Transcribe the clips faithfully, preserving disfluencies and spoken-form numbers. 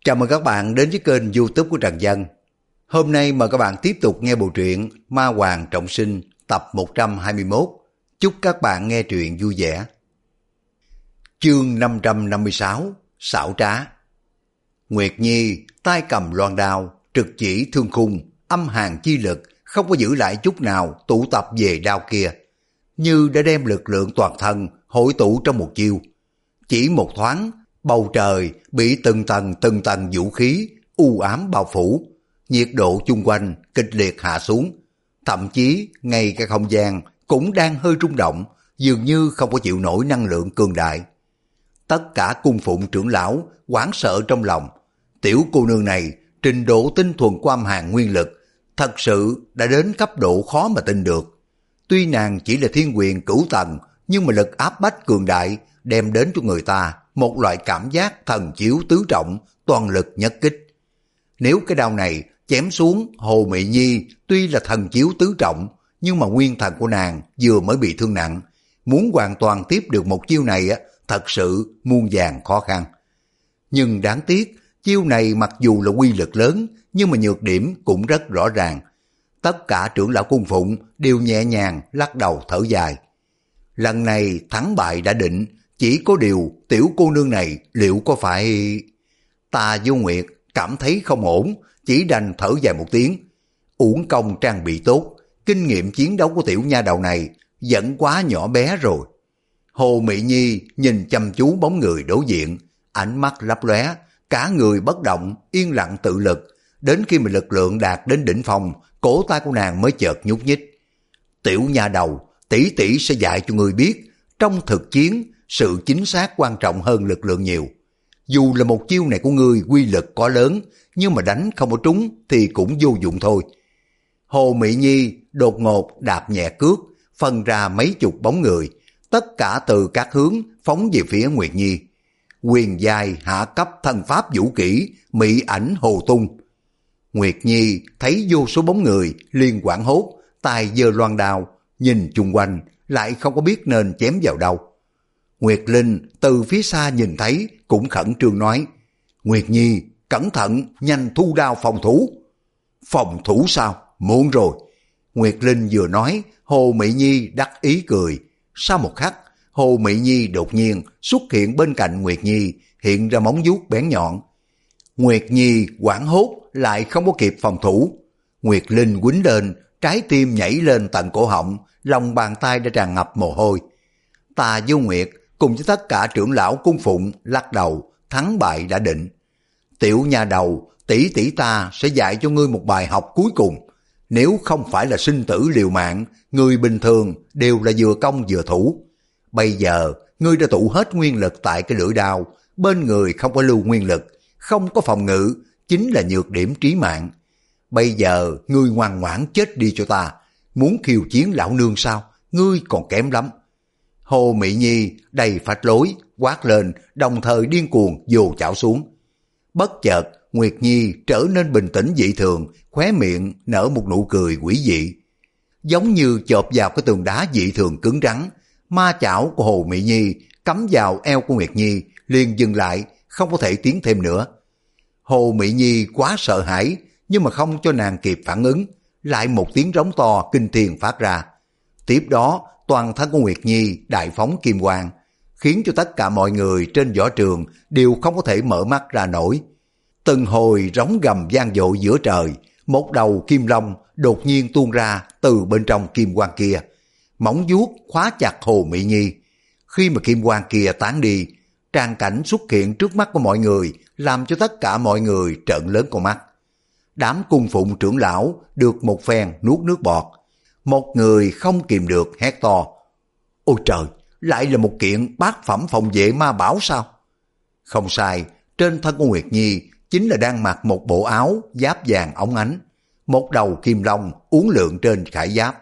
Chào mừng các bạn đến với kênh YouTube của Trần Dân. Hôm nay mời các bạn tiếp tục nghe bộ truyện Ma Hoàng Trọng Sinh tập một trăm hai mươi mốt. Chúc các bạn nghe truyện vui vẻ. Chương năm trăm năm mươi sáu, xảo trá. Nguyệt Nhi tay cầm loan đao, trực chỉ thương khung, âm hàn chi lực, không có giữ lại chút nào tụ tập về đao kia, như đã đem lực lượng toàn thân hội tụ trong một chiêu. Chỉ một thoáng, bầu trời bị từng tầng từng tầng vũ khí u ám bao phủ, nhiệt độ chung quanh kịch liệt hạ xuống, thậm chí ngay cả không gian cũng đang hơi rung động, dường như không có chịu nổi năng lượng cường đại. Tất cả cung phụng trưởng lão hoảng sợ trong lòng, tiểu cô nương này trình độ tinh thuần của âm hàn nguyên lực thật sự đã đến cấp độ khó mà tin được. Tuy nàng chỉ là thiên quyền cửu tầng, nhưng mà lực áp bách cường đại đem đến cho người ta một loại cảm giác thần chiếu tứ trọng, toàn lực nhất kích. Nếu cái đao này chém xuống, Hồ Mị Nhi tuy là thần chiếu tứ trọng, nhưng mà nguyên thần của nàng vừa mới bị thương nặng, muốn hoàn toàn tiếp được một chiêu này á, thật sự muôn vàn khó khăn. Nhưng đáng tiếc, chiêu này mặc dù là quy lực lớn, nhưng mà nhược điểm cũng rất rõ ràng. Tất cả trưởng lão cung phụng đều nhẹ nhàng lắc đầu thở dài. Lần này thắng bại đã định, chỉ có điều tiểu cô nương này liệu có phải... Tà Vô Nguyệt cảm thấy không ổn, chỉ đành thở dài một tiếng. Uổng công trang bị tốt, kinh nghiệm chiến đấu của tiểu nha đầu này vẫn quá nhỏ bé rồi. Hồ Mị Nhi nhìn chăm chú bóng người đối diện, ánh mắt lấp lóe, cả người bất động, yên lặng tự lực. Đến khi mà lực lượng đạt đến đỉnh phong, cổ tay của nàng mới chợt nhúc nhích. Tiểu nha đầu, tỷ tỷ sẽ dạy cho người biết, trong thực chiến, sự chính xác quan trọng hơn lực lượng nhiều. Dù là một chiêu này của ngươi quy lực có lớn, nhưng mà đánh không có trúng thì cũng vô dụng thôi. Hồ Mị Nhi đột ngột đạp nhẹ cước, phân ra mấy chục bóng người, tất cả từ các hướng phóng về phía Nguyệt Nhi. Quyền giai hạ cấp thân pháp vũ kỹ, mỹ ảnh hồ tung. Nguyệt Nhi thấy vô số bóng người liền hoảng hốt, tay giơ loan đao, nhìn chung quanh lại không có biết nên chém vào đâu. Nguyệt Linh từ phía xa nhìn thấy cũng khẩn trương nói: Nguyệt Nhi, cẩn thận, nhanh thu đao phòng thủ. Phòng thủ sao? Muộn rồi. Nguyệt Linh vừa nói, Hồ Mị Nhi đắc ý cười. Sau một khắc, Hồ Mị Nhi đột nhiên xuất hiện bên cạnh Nguyệt Nhi, hiện ra móng vuốt bén nhọn. Nguyệt Nhi hoảng hốt lại không có kịp phòng thủ. Nguyệt Linh quýnh lên, trái tim nhảy lên tận cổ họng, lòng bàn tay đã tràn ngập mồ hôi. Tà Vô Nguyệt cùng với tất cả trưởng lão cung phụng lắc đầu, thắng bại đã định. Tiểu nha đầu, tỷ tỷ ta sẽ dạy cho ngươi một bài học cuối cùng. Nếu không phải là sinh tử liều mạng, người bình thường đều là vừa công vừa thủ. Bây giờ, ngươi đã tụ hết nguyên lực tại cái lưỡi đao, bên người không có lưu nguyên lực, không có phòng ngự, chính là nhược điểm trí mạng. Bây giờ, ngươi ngoan ngoãn chết đi cho ta. Muốn khiêu chiến lão nương sao? Ngươi còn kém lắm. Hồ Mị Nhi đầy phách lối, quát lên, đồng thời điên cuồng vồ chảo xuống. Bất chợt, Nguyệt Nhi trở nên bình tĩnh dị thường, khóe miệng nở một nụ cười quỷ dị. Giống như chộp vào cái tường đá dị thường cứng rắn, ma chảo của Hồ Mị Nhi cắm vào eo của Nguyệt Nhi, liền dừng lại, không có thể tiến thêm nữa. Hồ Mị Nhi quá sợ hãi, nhưng mà không cho nàng kịp phản ứng, lại một tiếng rống to kinh thiên phát ra. Tiếp đó, toàn thân của Nguyệt Nhi đại phóng kim quang, khiến cho tất cả mọi người trên võ trường đều không có thể mở mắt ra nổi. Từng hồi rống gầm vang dội giữa trời, một đầu kim long đột nhiên tuôn ra từ bên trong kim quang kia, móng vuốt khóa chặt Hồ Mị Nhi. Khi mà kim quang kia tán đi, tràng cảnh xuất hiện trước mắt của mọi người, làm cho tất cả mọi người trợn lớn con mắt. Đám cung phụng trưởng lão được một phen nuốt nước bọt. Một người không kìm được hét to: Ôi trời, lại là một kiện bát phẩm phòng vệ ma bảo sao? Không sai, trên thân của Nguyệt Nhi chính là đang mặc một bộ áo giáp vàng óng ánh, một đầu kim long uốn lượn trên khải giáp.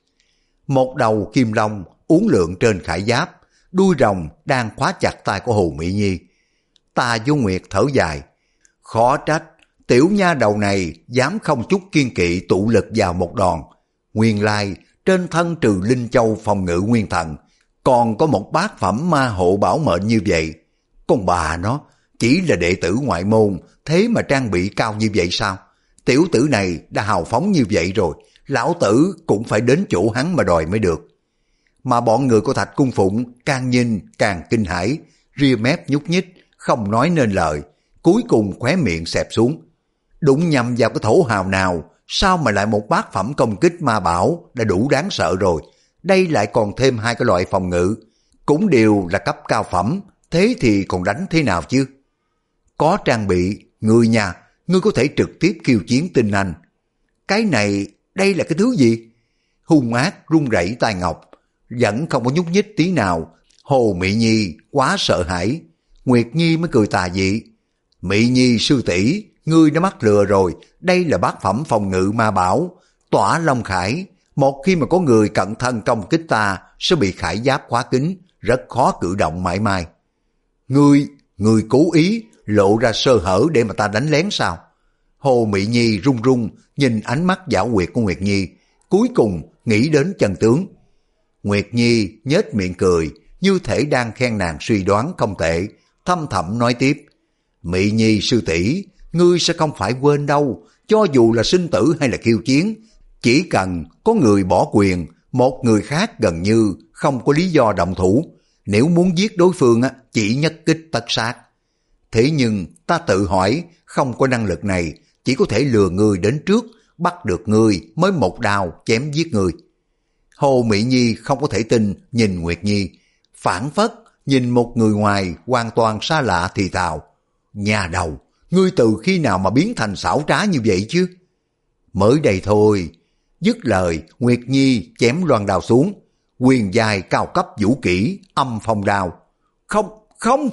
Một đầu kim long uốn lượn trên khải giáp, đuôi rồng đang khóa chặt tay của Hồ Mị Nhi. Tà Vô Nguyệt thở dài, khó trách tiểu nha đầu này dám không chút kiên kỵ tụ lực vào một đòn. Nguyên lai trên thân trừ Linh Châu phòng ngự nguyên thần còn có một bát phẩm ma hộ bảo mệnh như vậy. Con bà nó, Chỉ là đệ tử ngoại môn, thế mà trang bị cao như vậy sao? Tiểu tử này đã hào phóng như vậy rồi, lão tử cũng phải đến chỗ hắn mà đòi mới được. Mà bọn người của Thạch Cung Phụng càng nhìn càng kinh hãi, ria mép nhúc nhích, không nói nên lời, cuối cùng khóe miệng xẹp xuống. Đụng nhầm vào cái thổ hào nào, sao mà lại một bát phẩm công kích ma bảo đã đủ đáng sợ rồi, đây lại còn thêm hai cái loại phòng ngự, cũng đều là cấp cao phẩm, thế thì còn đánh thế nào chứ? Có trang bị, người nhà, ngươi có thể trực tiếp khiêu chiến tinh anh. Cái này, đây là cái thứ gì? Hung ác run rẩy tai ngọc, vẫn không có nhúc nhích tí nào. Hồ Mị Nhi quá sợ hãi. Nguyệt Nhi mới cười tà dị. Mị Nhi sư tỷ, ngươi đã mắc lừa rồi, đây là bát phẩm phòng ngự ma bảo, tỏa long khải. Một khi mà có người cận thân công kích ta, sẽ bị khải giáp khóa kín, rất khó cử động mãi mai. Ngươi, ngươi cố ý lộ ra sơ hở để mà ta đánh lén sao? Hồ Mị Nhi run run nhìn ánh mắt giảo quyệt của Nguyệt Nhi, cuối cùng nghĩ đến chân tướng. Nguyệt Nhi nhếch miệng cười, như thể đang khen nàng suy đoán không tệ, thâm thẳm nói tiếp. Mị Nhi sư tỷ, ngươi sẽ không phải quên đâu, cho dù là sinh tử hay là khiêu chiến, chỉ cần có người bỏ quyền, một người khác gần như không có lý do động thủ. Nếu muốn giết đối phương chỉ nhất kích tất sát. Thế nhưng ta tự hỏi, không có năng lực này, chỉ có thể lừa ngươi đến trước, bắt được ngươi mới một đao chém giết ngươi. Hồ Mị Nhi không có thể tin nhìn Nguyệt Nhi, phản phất nhìn một người ngoài hoàn toàn xa lạ thì thào. Nhà đầu, ngươi từ khi nào mà biến thành xảo trá như vậy chứ? Mới đây thôi. Dứt lời, Nguyệt Nhi chém loan đao xuống, quyền dài cao cấp vũ kỹ âm phong đao. Không, không!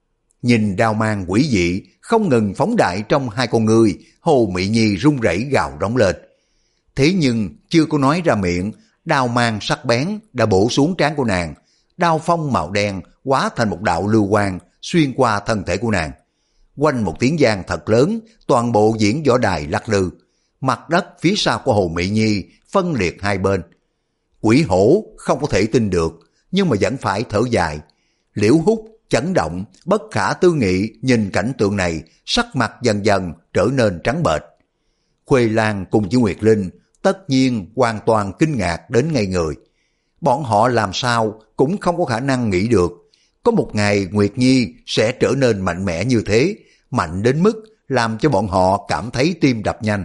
Nhìn đao mang quỷ dị không ngừng phóng đại trong hai con người, Hồ Mị Nhi run rẩy gào rống lên. Thế nhưng chưa có nói ra miệng, đao mang sắc bén đã bổ xuống trán của nàng. Đao phong màu đen hóa thành một đạo lưu quang xuyên qua thân thể của nàng. Quanh một tiếng vang thật lớn, toàn bộ diễn võ đài lắc lư. Mặt đất phía sau của Hồ Mị Nhi phân liệt hai bên. Quỷ hổ không có thể tin được, nhưng mà vẫn phải thở dài. Liễu Hút chấn động, bất khả tư nghị nhìn cảnh tượng này, sắc mặt dần dần trở nên trắng bệch. Khuê Lan cùng với Nguyệt Linh tất nhiên hoàn toàn kinh ngạc đến ngây người. Bọn họ làm sao cũng không có khả năng nghĩ được, có một ngày Nguyệt Nhi sẽ trở nên mạnh mẽ như thế, mạnh đến mức làm cho bọn họ cảm thấy tim đập nhanh.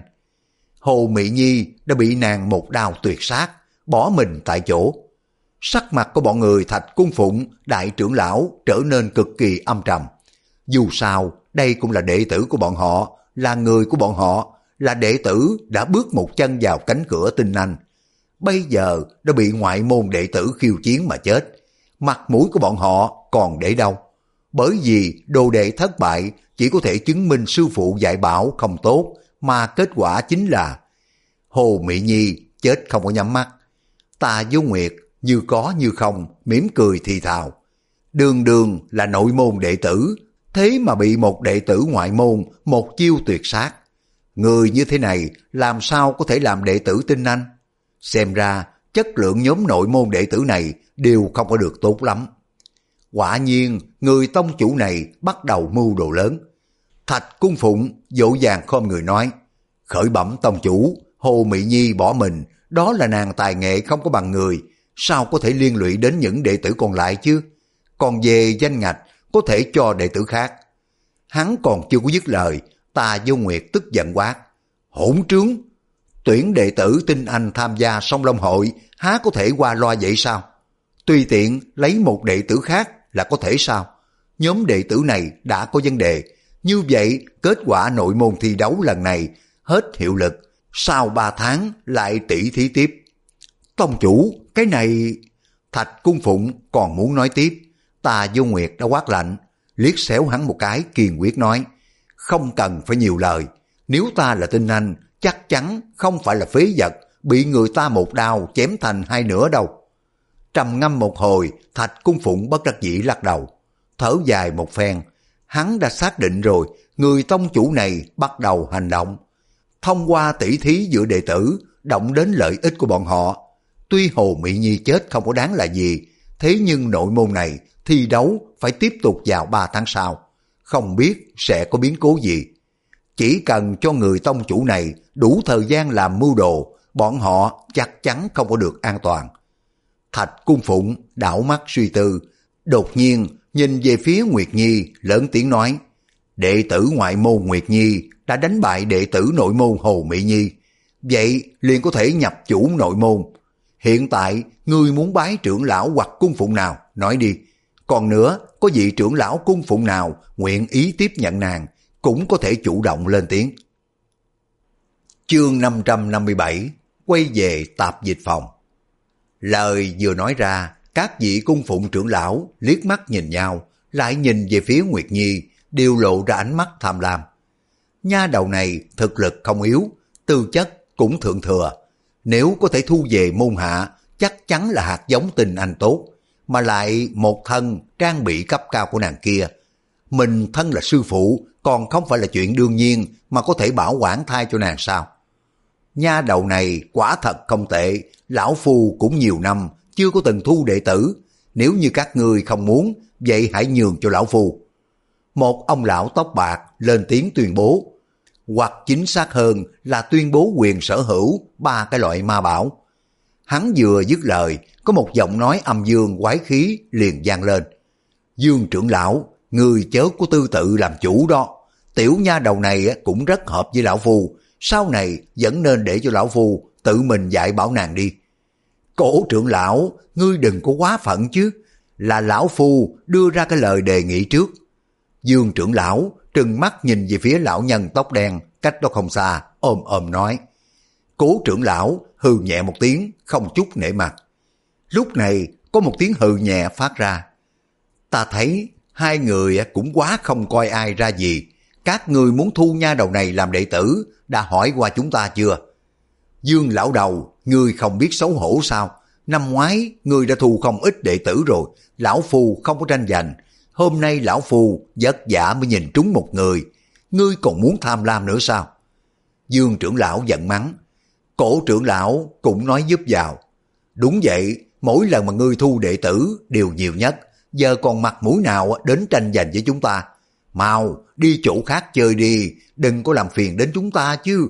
Hồ Mị Nhi đã bị nàng một đao tuyệt sát, bỏ mình tại chỗ. Sắc mặt của bọn người Thạch Cung Phụng, đại trưởng lão trở nên cực kỳ âm trầm. Dù sao, đây cũng là đệ tử của bọn họ, là người của bọn họ, là đệ tử đã bước một chân vào cánh cửa tinh anh. Bây giờ đã bị ngoại môn đệ tử khiêu chiến mà chết. Mặt mũi của bọn họ còn để đâu? Bởi vì đồ đệ thất bại chỉ có thể chứng minh sư phụ dạy bảo không tốt, mà kết quả chính là Hồ Mị Nhi chết không có nhắm mắt. Tà Vô Nguyệt như có như không mỉm cười thì thào. Đường đường là nội môn đệ tử, thế mà bị một đệ tử ngoại môn một chiêu tuyệt sát. Người như thế này làm sao có thể làm đệ tử tinh anh? Xem ra chất lượng nhóm nội môn đệ tử này đều không có được tốt lắm. Quả nhiên người tông chủ này bắt đầu mưu đồ lớn. Thạch Cung Phụng dỗ dàng khom người nói, khởi bẩm tông chủ, Hồ Mị Nhi bỏ mình, đó là nàng tài nghệ không có bằng người, sao có thể liên lụy đến những đệ tử còn lại chứ? Còn về danh ngạch có thể cho đệ tử khác. Hắn còn chưa có dứt lời, Tà Vô Nguyệt tức giận quát, hỗn trướng, tuyển đệ tử tinh anh tham gia song long hội há có thể qua loa vậy sao? Tùy tiện lấy một đệ tử khác là có thể sao? Nhóm đệ tử này đã có vấn đề, như vậy kết quả nội môn thi đấu lần này hết hiệu lực, sau ba tháng lại tỷ thí tiếp. Tông chủ, cái này... Thạch Cung Phụng còn muốn nói tiếp, Tà Vô Nguyệt đã quát lạnh, liếc xéo hắn một cái kiên quyết nói, không cần phải nhiều lời, nếu ta là tinh anh, chắc chắn không phải là phế vật, bị người ta một đao chém thành hai nửa đâu. Trầm ngâm một hồi, Thạch Cung Phụng bất đắc dĩ lắc đầu, thở dài một phen, hắn đã xác định rồi, người tông chủ này bắt đầu hành động. Thông qua tỷ thí giữa đệ tử, động đến lợi ích của bọn họ. Tuy Hồ Mị Nhi chết không có đáng là gì, thế nhưng nội môn này thi đấu phải tiếp tục vào ba tháng sau. không biết sẽ có biến cố gì. Chỉ cần cho người tông chủ này đủ thời gian làm mưu đồ, bọn họ chắc chắn không có được an toàn. Thạch Cung Phụng đảo mắt suy tư, đột nhiên nhìn về phía Nguyệt Nhi lớn tiếng nói, đệ tử ngoại môn Nguyệt Nhi đã đánh bại đệ tử nội môn Hồ Mỹ Nhi, vậy liền có thể nhập chủ nội môn. Hiện tại ngươi muốn bái trưởng lão hoặc cung phụng nào, nói đi. Còn nữa, có vị trưởng lão cung phụng nào nguyện ý tiếp nhận nàng, cũng có thể chủ động lên tiếng. Chương năm trăm năm mươi bảy, quay về tạp dịch phòng. Lời vừa nói ra, các vị cung phụng trưởng lão liếc mắt nhìn nhau, lại nhìn về phía Nguyệt Nhi, đều lộ ra ánh mắt tham lam. Nha đầu này thực lực không yếu, tư chất cũng thượng thừa. Nếu có thể thu về môn hạ, chắc chắn là hạt giống tình anh tốt, mà lại một thân trang bị cấp cao của nàng kia. Mình thân là sư phụ, còn không phải là chuyện đương nhiên mà có thể bảo quản thai cho nàng sao? Nha đầu này quả thật không tệ, lão phu cũng nhiều năm chưa có từng thu đệ tử. Nếu như các ngươi không muốn, vậy hãy nhường cho lão phu. Một ông lão tóc bạc lên tiếng tuyên bố, hoặc chính xác hơn là tuyên bố quyền sở hữu ba cái loại ma bảo. Hắn vừa dứt lời, có một giọng nói âm dương quái khí liền vang lên. Dương trưởng lão, người chớ có tư tự làm chủ đó. Tiểu nha đầu này cũng rất hợp với lão phu, sau này vẫn nên để cho lão phu tự mình dạy bảo nàng đi. Cổ trưởng lão, ngươi đừng có quá phận chứ, là lão phu đưa ra cái lời đề nghị trước. Dương trưởng lão trừng mắt nhìn về phía lão nhân tóc đen cách đó không xa, ôm ôm nói. Cố trưởng lão hừ nhẹ một tiếng, không chút nể mặt. Lúc này có một tiếng hừ nhẹ phát ra. Ta thấy hai người cũng quá không coi ai ra gì. Các người muốn thu nha đầu này làm đệ tử, đã hỏi qua chúng ta chưa? Dương lão đầu, ngươi không biết xấu hổ sao? Năm ngoái ngươi đã thu không ít đệ tử rồi, lão phu không có tranh giành. Hôm nay lão phu vất vả mới nhìn trúng một người, ngươi còn muốn tham lam nữa sao? Dương trưởng lão giận mắng. Cổ trưởng lão cũng nói giúp vào. Đúng vậy, mỗi lần mà ngươi thu đệ tử đều nhiều nhất, giờ còn mặt mũi nào đến tranh giành với chúng ta? Mau đi chỗ khác chơi đi, đừng có làm phiền đến chúng ta chứ.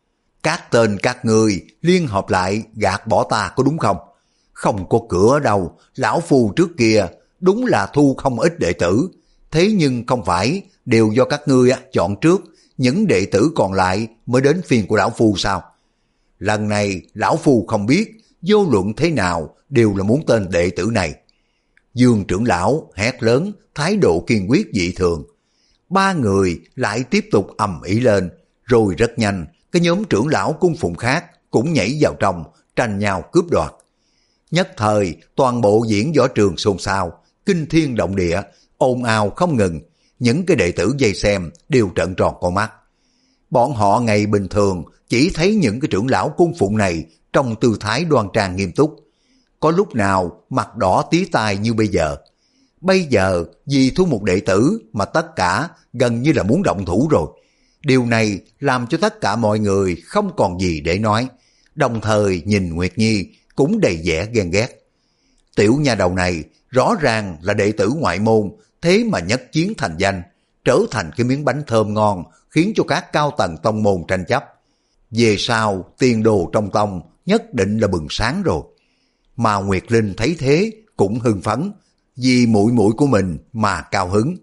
Các tên các người liên hợp lại gạt bỏ ta có đúng không? Không có cửa đâu, lão phu trước kia đúng là thu không ít đệ tử, thế nhưng không phải đều do các ngươi chọn trước, những đệ tử còn lại mới đến phiên của lão phu sao? Lần này lão phu không biết, vô luận thế nào đều là muốn tên đệ tử này. Dương trưởng lão hét lớn, thái độ kiên quyết dị thường. Ba người lại tiếp tục ầm ĩ lên, rồi rất nhanh, cái nhóm trưởng lão cung phụng khác cũng nhảy vào trong, tranh nhau cướp đoạt. Nhất thời, toàn bộ diễn võ trường xôn xao, kinh thiên động địa, ồn ào không ngừng, những cái đệ tử vây xem đều trợn tròn con mắt. Bọn họ ngày bình thường chỉ thấy những cái trưởng lão cung phụng này trong tư thái đoan trang nghiêm túc, có lúc nào mặt đỏ tía tai như bây giờ. Bây giờ vì thu một đệ tử mà tất cả gần như là muốn động thủ rồi. Điều này làm cho tất cả mọi người không còn gì để nói, đồng thời nhìn Nguyệt Nhi cũng đầy vẻ ghen ghét. Tiểu nha đầu này rõ ràng là đệ tử ngoại môn, thế mà nhất chiến thành danh, trở thành cái miếng bánh thơm ngon, khiến cho các cao tầng tông môn tranh chấp. Về sau tiền đồ trong tông nhất định là bừng sáng rồi. Mà Nguyệt Linh thấy thế cũng hưng phấn, vì muội muội của mình mà cao hứng.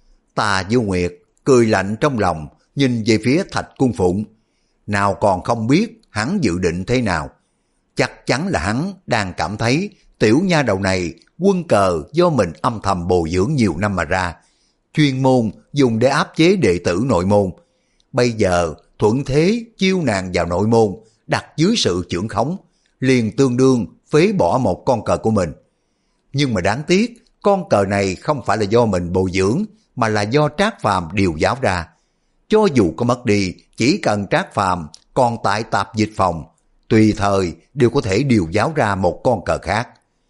Tà Vô Nguyệt cười lạnh trong lòng, nhìn về phía Thạch Cung Phụng. Nào còn không biết hắn dự định thế nào. Chắc chắn là hắn đang cảm thấy tiểu nha đầu này quân cờ do mình âm thầm bồi dưỡng nhiều năm mà ra, chuyên môn dùng để áp chế đệ tử nội môn. Bây giờ thuận thế chiêu nàng vào nội môn, đặt dưới sự chưởng khống, liền tương đương phế bỏ một con cờ của mình. Nhưng mà đáng tiếc, con cờ này không phải là do mình bồi dưỡng, mà là do Trác Phàm điều giáo ra. Cho dù có mất đi, chỉ cần Trác Phàm còn tại tạp dịch phòng, tùy thời đều có thể điều giáo ra một con cờ khác.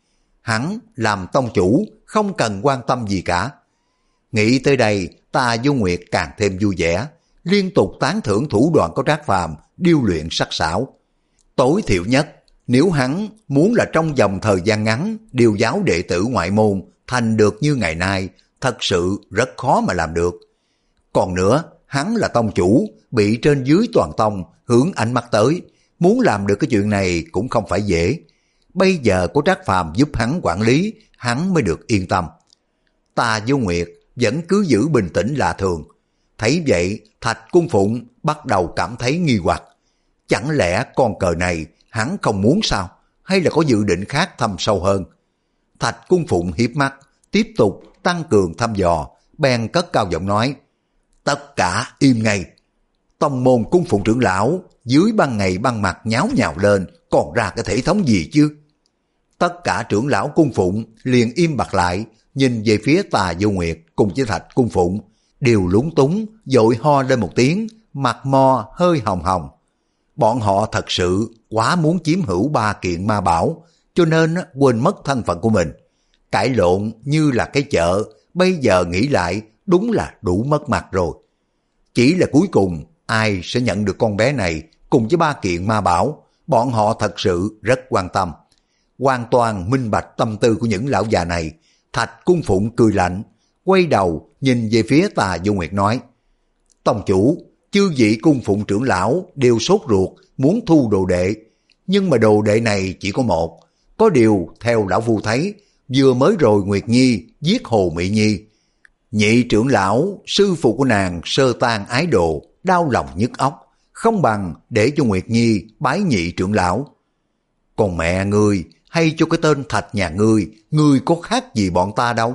Hắn làm tông chủ, không cần quan tâm gì cả. Nghĩ tới đây, Tà Vô Nguyệt càng thêm vui vẻ, liên tục tán thưởng thủ đoạn của Trác Phàm điêu luyện sắc sảo. Tối thiểu nhất, nếu hắn muốn là trong vòng thời gian ngắn điều giáo đệ tử ngoại môn thành được như ngày nay, thật sự rất khó mà làm được. Còn nữa, hắn là tông chủ, bị trên dưới toàn tông hướng ánh mắt tới, muốn làm được cái chuyện này cũng không phải dễ. Bây giờ có Trác Phàm giúp hắn quản lý, hắn mới được yên tâm. Tà Vô Nguyệt vẫn cứ giữ bình tĩnh lạ thường. Thấy vậy, Thạch Cung Phụng bắt đầu cảm thấy nghi hoặc. Chẳng lẽ con cờ này hắn không muốn sao? Hay là có dự định khác thâm sâu hơn? Thạch Cung Phụng hiếp mắt, tiếp tục tăng cường thăm dò, bèn cất cao giọng nói: tất cả im ngay. Tông môn Cung Phụng trưởng lão dưới ban ngày ban mặt nháo nhào lên, còn ra cái thể thống gì chứ? Tất cả trưởng lão Cung Phụng liền im bặt lại, nhìn về phía Tà Vô Nguyệt cùng với Thạch Cung Phụng, đều lúng túng, vội ho lên một tiếng, mặt mò hơi hồng hồng. Bọn họ thật sự quá muốn chiếm hữu ba kiện ma bảo, cho nên quên mất thân phận của mình. Cãi lộn như là cái chợ, bây giờ nghĩ lại đúng là đủ mất mặt rồi. Chỉ là cuối cùng ai sẽ nhận được con bé này cùng với ba kiện ma bảo, bọn họ thật sự rất quan tâm. Hoàn toàn minh bạch tâm tư của những lão già này. Thạch Cung Phụng cười lạnh, quay đầu nhìn về phía Tà Vô Nguyệt nói: tông chủ, chư vị Cung Phụng trưởng lão đều sốt ruột muốn thu đồ đệ, nhưng mà đồ đệ này chỉ có một. Có điều theo lão phu thấy, vừa mới rồi Nguyệt Nhi giết Hồ Mỹ Nhi, nhị trưởng lão sư phụ của nàng sơ tan ái đồ, đau lòng nhức óc, không bằng để cho Nguyệt Nhi bái nhị trưởng lão. Còn mẹ ngươi, hay cho cái tên Thạch nhà ngươi, ngươi có khác gì bọn ta đâu.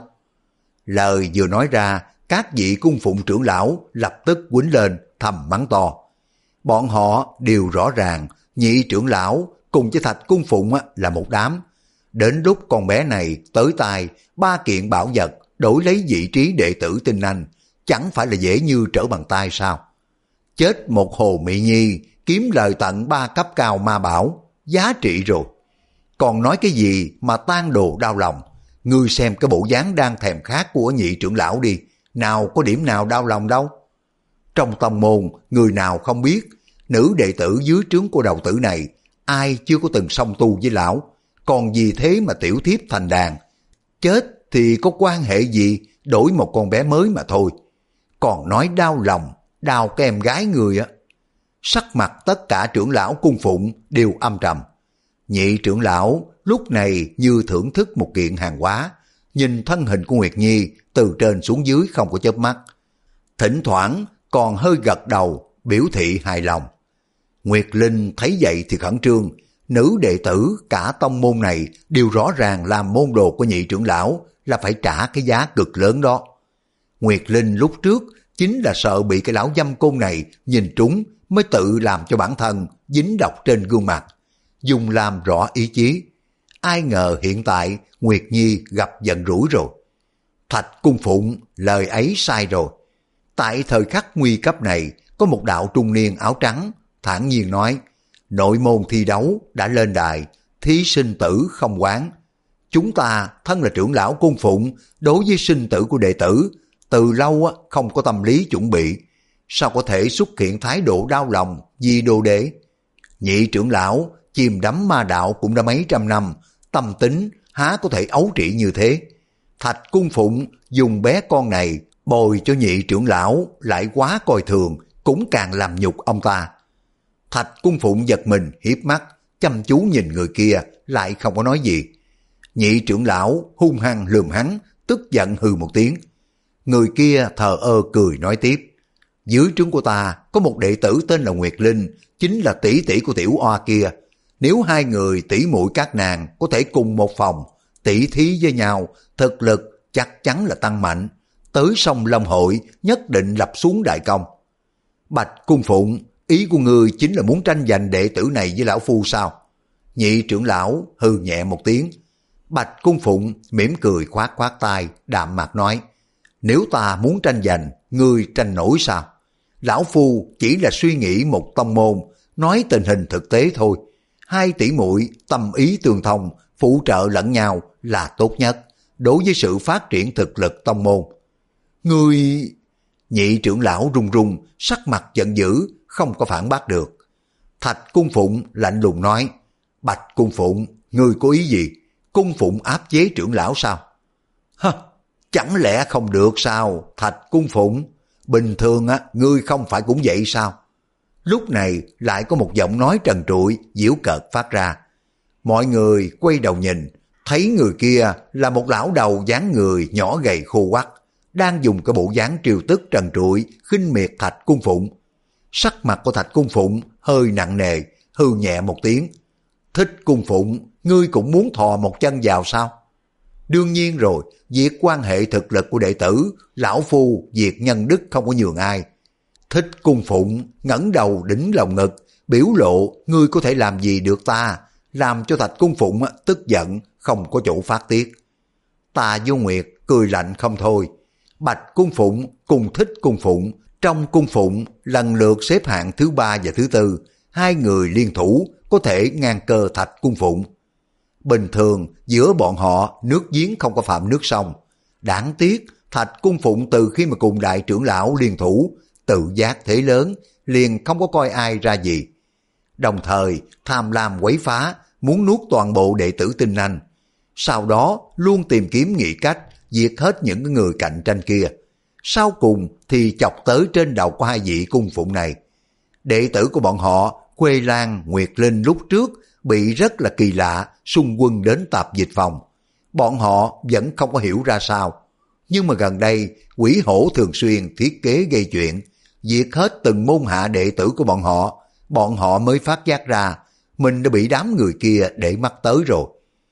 Lời vừa nói ra, các vị Cung Phụng trưởng lão lập tức quýnh lên thầm mắng to. Bọn họ đều rõ ràng nhị trưởng lão cùng với Thạch Cung Phụng là một đám. Đến lúc con bé này tới tay ba kiện bảo vật đổi lấy vị trí đệ tử tinh anh, chẳng phải là dễ như trở bàn tay sao? Chết một Hồ Mỹ Nhi, kiếm lời tận ba cấp cao ma bảo, giá trị rồi. Còn nói cái gì mà tan đồ đau lòng? Ngươi xem cái bộ dáng đang thèm khát của nhị trưởng lão đi, nào có điểm nào đau lòng đâu. Trong tông môn, người nào không biết, nữ đệ tử dưới trướng của đầu tử này, ai chưa có từng song tu với lão, còn vì thế mà tiểu thiếp thành đàn. Chết thì có quan hệ gì, đổi một con bé mới mà thôi. Còn nói đau lòng, đau cái em gái người á. Sắc mặt tất cả trưởng lão Cung Phụng đều âm trầm. Nhị trưởng lão lúc này như thưởng thức một kiện hàng hóa, nhìn thân hình của Nguyệt Nhi từ trên xuống dưới không có chớp mắt. Thỉnh thoảng còn hơi gật đầu, biểu thị hài lòng. Nguyệt Linh thấy vậy thì khẩn trương, nữ đệ tử cả tông môn này đều rõ ràng làm môn đồ của nhị trưởng lão là phải trả cái giá cực lớn đó. Nguyệt Linh lúc trước chính là sợ bị cái lão dâm côn này nhìn trúng mới tự làm cho bản thân dính độc trên gương mặt, dùng làm rõ ý chí. Ai ngờ hiện tại Nguyệt Nhi gặp giận rủi rồi. Thạch Cung Phụng lời ấy sai rồi. Tại thời khắc nguy cấp này, có một đạo trung niên áo trắng thản nhiên nói: nội môn thi đấu đã lên đài, thí sinh tử không quán. Chúng ta thân là trưởng lão Cung Phụng, đối với sinh tử của đệ tử từ lâu không có tâm lý chuẩn bị, sao có thể xuất hiện thái độ đau lòng vì đồ đệ? Nhị trưởng lão chìm đắm ma đạo cũng đã mấy trăm năm, tâm tính há có thể ấu trĩ như thế. Thạch Cung Phụng dùng bé con này bồi cho nhị trưởng lão lại quá coi thường, cũng càng làm nhục ông ta. Thạch Cung Phụng giật mình hiếp mắt, chăm chú nhìn người kia, lại không có nói gì. Nhị trưởng lão hung hăng lườm hắn, tức giận hừ một tiếng. Người kia thờ ơ cười nói tiếp: dưới trướng của ta có một đệ tử tên là Nguyệt Linh, chính là tỷ tỷ của tiểu oa kia. Nếu hai người tỷ muội các nàng có thể cùng một phòng, tỷ thí với nhau, thực lực chắc chắn là tăng mạnh. Tới sông Long Hội nhất định lập xuống đại công. Bạch Cung Phụng, ý của ngươi chính là muốn tranh giành đệ tử này với lão phu sao? Nhị trưởng lão hừ nhẹ một tiếng. Bạch Cung Phụng mỉm cười khoát khoát tay, đạm mạc nói: nếu ta muốn tranh giành, ngươi tranh nổi sao? Lão phu chỉ là suy nghĩ một tông môn, nói tình hình thực tế thôi. Hai tỷ muội tâm ý tương thông, phụ trợ lẫn nhau là tốt nhất đối với sự phát triển thực lực tông môn. Ngươi... Nhị trưởng lão run run, sắc mặt giận dữ, không có phản bác được. Thạch Cung Phụng lạnh lùng nói: Bạch Cung Phụng, ngươi có ý gì? Cung Phụng áp chế trưởng lão sao? Hơ, chẳng lẽ không được sao? Thạch Cung Phụng, bình thường á, ngươi không phải cũng vậy sao? Lúc này lại có một giọng nói trần trụi, giễu cợt phát ra. Mọi người quay đầu nhìn, thấy người kia là một lão đầu dáng người nhỏ gầy khô quắt, đang dùng cái bộ dáng triều tức trần trụi, khinh miệt Thạch Cung Phụng. Sắc mặt của Thạch Cung Phụng hơi nặng nề, hư nhẹ một tiếng. Thích Cung Phụng, ngươi cũng muốn thò một chân vào sao? Đương nhiên rồi, việc quan hệ thực lực của đệ tử, lão phu việc nhân đức không có nhường ai. Thích Cung Phụng ngẩng đầu đỉnh lòng ngực, biểu lộ ngươi có thể làm gì được ta, làm cho Thạch Cung Phụng tức giận, không có chỗ phát tiết. Tà Vô Nguyệt cười lạnh không thôi. Bạch Cung Phụng cùng Thích Cung Phụng trong cung phụng lần lượt xếp hạng thứ ba và thứ tư, hai người liên thủ có thể ngang cơ Thạch Cung Phụng. Bình thường giữa bọn họ nước giếng không có phạm nước sông. Đáng tiếc Thạch Cung Phụng từ khi mà cùng đại trưởng lão liên thủ, tự giác thế lớn, liền không có coi ai ra gì. Đồng thời tham lam quấy phá, muốn nuốt toàn bộ đệ tử Tinh Anh. Sau đó luôn tìm kiếm nghị cách diệt hết những người cạnh tranh kia. Sau cùng thì chọc tới trên đầu của hai vị cung phụng này. Đệ tử của bọn họ, Quê Lan, Nguyệt Linh lúc trước bị rất là kỳ lạ xung quân đến tạp dịch phòng. Bọn họ vẫn không có hiểu ra sao. Nhưng mà gần đây, Quỷ Hổ thường xuyên thiết kế gây chuyện, diệt hết từng môn hạ đệ tử của bọn họ. Bọn họ mới phát giác ra mình đã bị đám người kia để mắt tới rồi.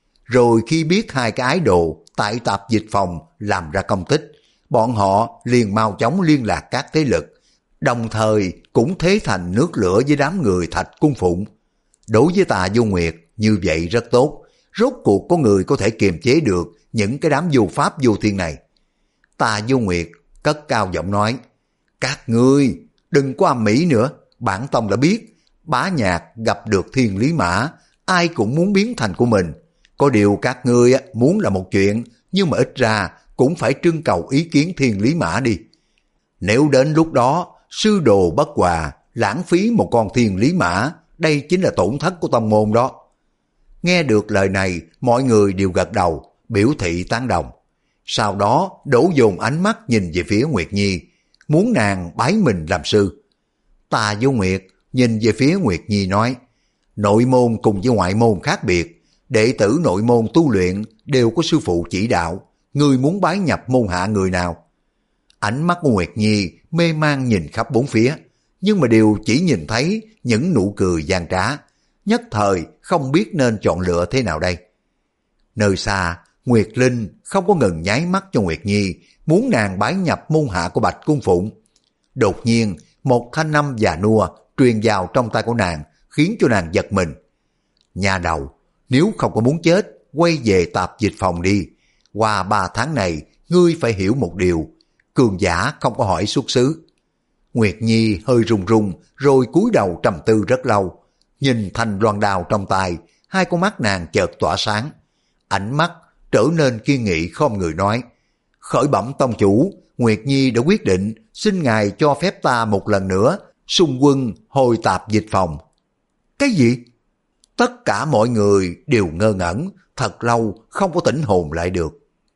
Rồi khi biết hai cái ái đồ tại tạp dịch phòng làm ra công tích, bọn họ liền mau chóng liên lạc các thế lực, đồng thời cũng thế thành nước lửa với đám người Thạch Cung Phụng. Đối với Tà Vô Nguyệt như vậy rất tốt, rốt cuộc có người có thể kiềm chế được những cái đám vô pháp vô thiên này. Tà Vô Nguyệt cất cao giọng nói, các ngươi đừng có âm mỹ nữa, bản tông đã biết, Bá Nhạc gặp được Thiên Lý Mã, ai cũng muốn biến thành của mình. Có điều các ngươi muốn là một chuyện, nhưng mà ít ra cũng phải trưng cầu ý kiến Thiên Lý Mã đi. Nếu đến lúc đó, sư đồ bất hòa, lãng phí một con Thiên Lý Mã, đây chính là tổn thất của tông môn đó. Nghe được lời này, mọi người đều gật đầu, biểu thị tán đồng. Sau đó, đổ dồn ánh mắt nhìn về phía Nguyệt Nhi, muốn nàng bái mình làm sư. Tà Vô Nguyệt nhìn về phía Nguyệt Nhi nói, nội môn cùng với ngoại môn khác biệt, đệ tử nội môn tu luyện đều có sư phụ chỉ đạo, ngươi muốn bái nhập môn hạ người nào? Ánh mắt của Nguyệt Nhi mê man nhìn khắp bốn phía, nhưng mà đều chỉ nhìn thấy những nụ cười gian trá, nhất thời không biết nên chọn lựa thế nào đây. Nơi xa, Nguyệt Linh không có ngừng nháy mắt cho Nguyệt Nhi, muốn nàng bái nhập môn hạ của Bạch Cung Phụng. Đột nhiên, một thanh âm già nua truyền vào trong tay của nàng, khiến cho nàng giật mình. Nhà đầu, nếu không có muốn chết, quay về tạp dịch phòng đi. Qua ba tháng này, ngươi phải hiểu một điều, cường giả không có hỏi xuất xứ. Nguyệt Nhi hơi run run, rồi cúi đầu trầm tư rất lâu. Nhìn thanh loan đao trong tay, hai con mắt nàng chợt tỏa sáng. Ánh mắt trở nên kiên nghị không người nói, khởi bẩm tông chủ, Nguyệt Nhi đã quyết định xin ngài cho phép ta một lần nữa xung quân hồi tạp dịch phòng. Cái gì? Tất cả mọi người đều ngơ ngẩn, thật lâu không có tỉnh hồn lại được.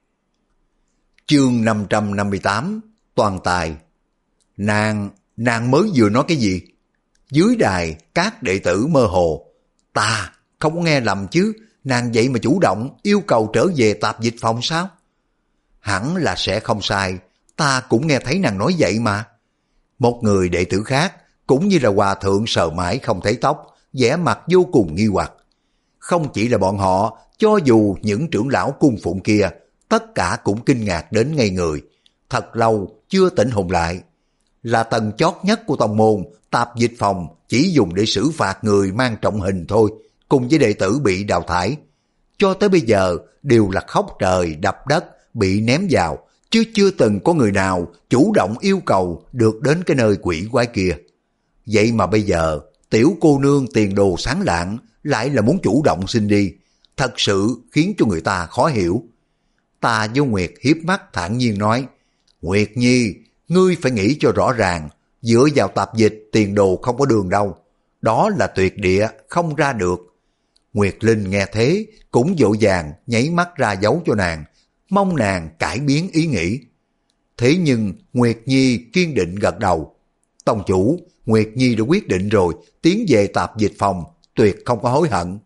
Chương năm trăm năm mươi tám, toàn tài. Nàng, nàng mới vừa nói cái gì? Dưới đài, các đệ tử mơ hồ. Ta, không có nghe lầm chứ, nàng vậy mà chủ động yêu cầu trở về tạp dịch phòng sao? Hẳn là sẽ không sai, ta cũng nghe thấy nàng nói vậy mà. Một người đệ tử khác, cũng như là hòa thượng sờ mãi không thấy tóc, vẻ mặt vô cùng nghi hoặc. Không chỉ là bọn họ, cho dù những trưởng lão cung phụng kia, tất cả cũng kinh ngạc đến ngây người. Thật lâu chưa tỉnh hồn lại. Là tầng chót nhất của tông môn, tạp dịch phòng chỉ dùng để xử phạt người mang trọng hình thôi, cùng với đệ tử bị đào thải. Cho tới bây giờ đều là khóc trời đập đất, bị ném vào, chứ chưa từng có người nào chủ động yêu cầu được đến cái nơi quỷ quái kia. Vậy mà bây giờ, tiểu cô nương tiền đồ sáng lạng lại là muốn chủ động xin đi, thật sự khiến cho người ta khó hiểu. Tà Vô Nguyệt hiếp mắt thản nhiên nói, Nguyệt Nhi, ngươi phải nghĩ cho rõ ràng, dựa vào tạp dịch tiền đồ không có đường đâu, đó là tuyệt địa không ra được. Nguyệt Linh nghe thế cũng vội vàng nháy mắt ra dấu cho nàng, mong nàng cải biến ý nghĩ. Thế nhưng Nguyệt Nhi kiên định gật đầu. Tông chủ, Nguyệt Nhi đã quyết định rồi, tiến về tạp dịch phòng, tuyệt không có hối hận.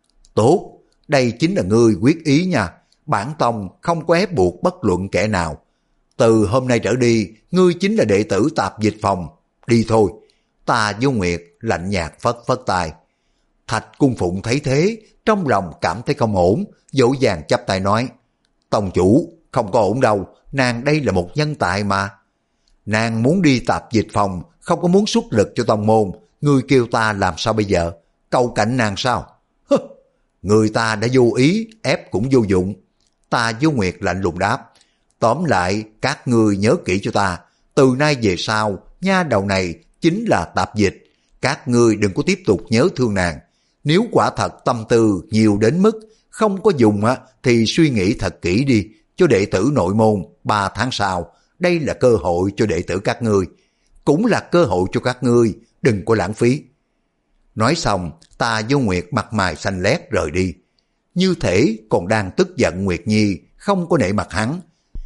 Tốt, đây chính là ngươi quyết ý nha. Bản tông không có ép buộc bất luận kẻ nào. Từ hôm nay trở đi, ngươi chính là đệ tử tạp dịch phòng. Đi thôi. Ta Vô Nguyệt lạnh nhạt phất phất tay. Thạch Cung Phụng thấy thế, trong lòng cảm thấy không ổn, dỗ dàng chắp tay nói: Tông chủ, không có ổn đâu, nàng đây là một nhân tài mà. Nàng muốn đi tạp dịch phòng, không có muốn xuất lực cho tông môn, ngươi kêu ta làm sao bây giờ? Cầu cạnh nàng sao? Hứ, người ta đã vô ý, ép cũng vô dụng. Ta Vô Nguyệt lạnh lùng đáp: Tóm lại, các ngươi nhớ kỹ cho ta, từ nay về sau, nha đầu này chính là tạp dịch, các ngươi đừng có tiếp tục nhớ thương nàng. Nếu quả thật tâm tư nhiều đến mức không có dùng á, thì suy nghĩ thật kỹ đi, cho đệ tử nội môn ba tháng sau, đây là cơ hội cho đệ tử các ngươi, cũng là cơ hội cho các ngươi, đừng có lãng phí. Nói xong, Ta Vô Nguyệt mặt mày xanh lét rời đi. Như thể còn đang tức giận Nguyệt Nhi, không có nể mặt hắn.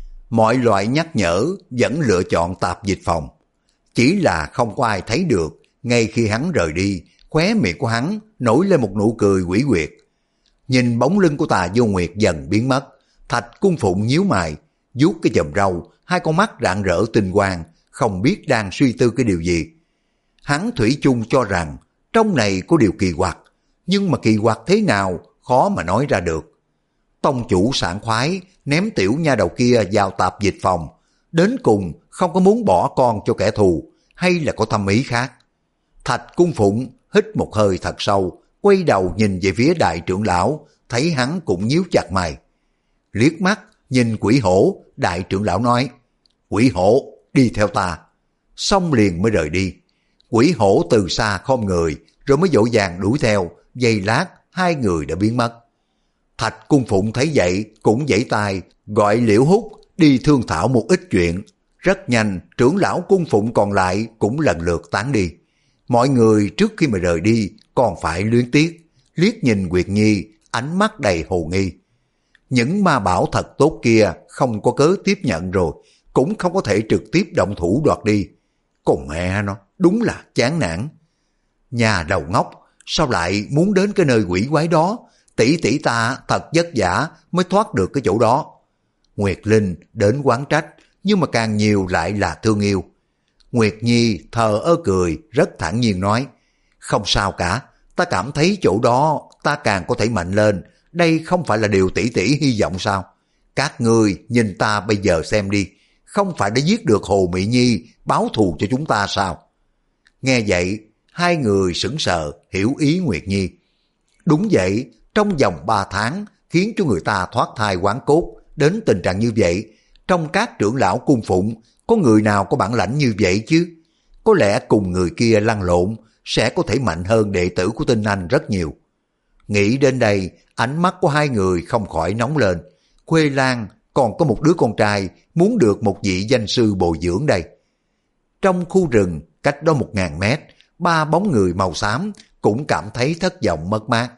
Mọi loại nhắc nhở vẫn lựa chọn tạp dịch phòng. Chỉ là không có ai thấy được, ngay khi hắn rời đi, khóe miệng của hắn nổi lên một nụ cười quỷ quyệt. Nhìn bóng lưng của Tà Vô Nguyệt dần biến mất, Thạch Cung Phụng nhíu mày, vuốt cái chòm râu, hai con mắt rạng rỡ tinh quang, không biết đang suy tư cái điều gì. Hắn thủy chung cho rằng trong này có điều kỳ quặc, nhưng mà kỳ quặc thế nào khó mà nói ra được. Tông chủ sảng khoái ném tiểu nha đầu kia vào tạp dịch phòng, đến cùng không có muốn bỏ con cho kẻ thù, hay là có thâm ý khác. Thạch Cung Phụng hít một hơi thật sâu, quay đầu nhìn về phía đại trưởng lão, thấy hắn cũng nhíu chặt mày. Liếc mắt nhìn Quỷ Hổ, đại trưởng lão nói: Quỷ Hổ, đi theo ta. Xong liền mới rời đi. Quỷ Hổ từ xa khom người, rồi mới dỗ dàng đuổi theo, giây lát hai người đã biến mất. Thạch Cung Phụng thấy vậy cũng vẫy tay gọi Liễu Hút đi thương thảo một ít chuyện. Rất nhanh trưởng lão Cung Phụng còn lại cũng lần lượt tán đi. Mọi người trước khi mà rời đi còn phải luyến tiếc, liếc nhìn Nguyệt Nhi, ánh mắt đầy hồ nghi. Những ma bảo thật tốt kia không có cớ tiếp nhận rồi, cũng không có thể trực tiếp động thủ đoạt đi. Còn mẹ nó, đúng là chán nản. Nhà đầu ngốc, sao lại muốn đến cái nơi quỷ quái đó? Tỷ tỷ ta thật vất vả mới thoát được cái chỗ đó. Nguyệt Linh đến quán trách, nhưng mà càng nhiều lại là thương yêu. Nguyệt Nhi thờ ơ cười, rất thản nhiên nói: Không sao cả, ta cảm thấy chỗ đó ta càng có thể mạnh lên, đây không phải là điều tỷ tỷ hy vọng sao? Các ngươi nhìn ta bây giờ xem đi, không phải đã giết được Hồ Mỹ Nhi báo thù cho chúng ta sao? Nghe vậy, hai người sững sờ hiểu ý Nguyệt Nhi. Đúng vậy, trong vòng ba tháng khiến cho người ta thoát thai hoán cốt đến tình trạng như vậy, trong các trưởng lão Cung Phụng có người nào có bản lãnh như vậy chứ? Có lẽ cùng người kia lăn lộn sẽ có thể mạnh hơn đệ tử của Tinh Anh rất nhiều. Nghĩ đến đây, ánh mắt của hai người không khỏi nóng lên. Khuê Lan còn có một đứa con trai muốn được một vị danh sư bồi dưỡng đây. Trong khu rừng cách đó một ngàn mét, ba bóng người màu xám cũng cảm thấy thất vọng mất mát.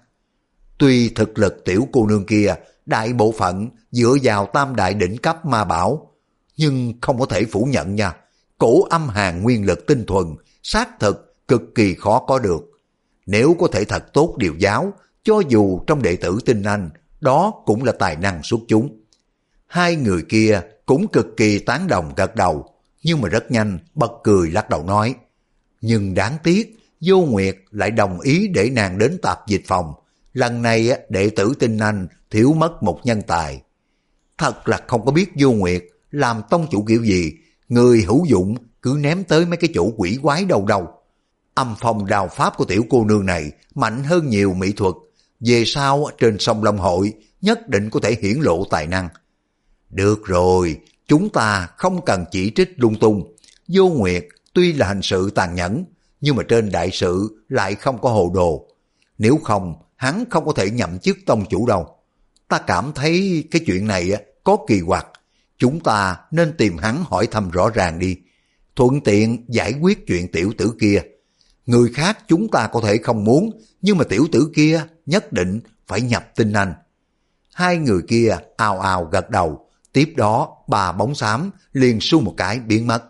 Tuy thực lực tiểu cô nương kia đại bộ phận dựa vào tam đại đỉnh cấp ma bảo, nhưng không có thể phủ nhận nha, cổ âm hàn nguyên lực tinh thuần xác thực cực kỳ khó có được. Nếu có thể thật tốt điều giáo, cho dù trong đệ tử Tinh Anh, đó cũng là tài năng xuất chúng. Hai người kia cũng cực kỳ tán đồng gật đầu, nhưng mà rất nhanh bật cười lắc đầu nói: Nhưng đáng tiếc, Vô Nguyệt lại đồng ý để nàng đến tạp dịch phòng. Lần này đệ tử Tinh Anh thiếu mất một nhân tài. Thật là không có biết Vô Nguyệt làm tông chủ kiểu gì, người hữu dụng cứ ném tới mấy cái chỗ quỷ quái đâu đâu. Âm phong đào pháp của tiểu cô nương này mạnh hơn nhiều mỹ thuật, về sau trên sông Long Hội nhất định có thể hiển lộ tài năng. Được rồi, chúng ta không cần chỉ trích lung tung. Vô Nguyệt tuy là hành sự tàn nhẫn, nhưng mà trên đại sự lại không có hồ đồ. Nếu không, hắn không có thể nhậm chức tông chủ đâu. Ta cảm thấy cái chuyện này có kỳ quặc. Chúng ta nên tìm hắn hỏi thăm rõ ràng đi, thuận tiện giải quyết chuyện tiểu tử kia. Người khác chúng ta có thể không muốn, nhưng mà tiểu tử kia nhất định phải nhập Tinh Anh. Hai người kia ào ào gật đầu, Tiếp đó ba bóng xám liền xu một cái biến mất.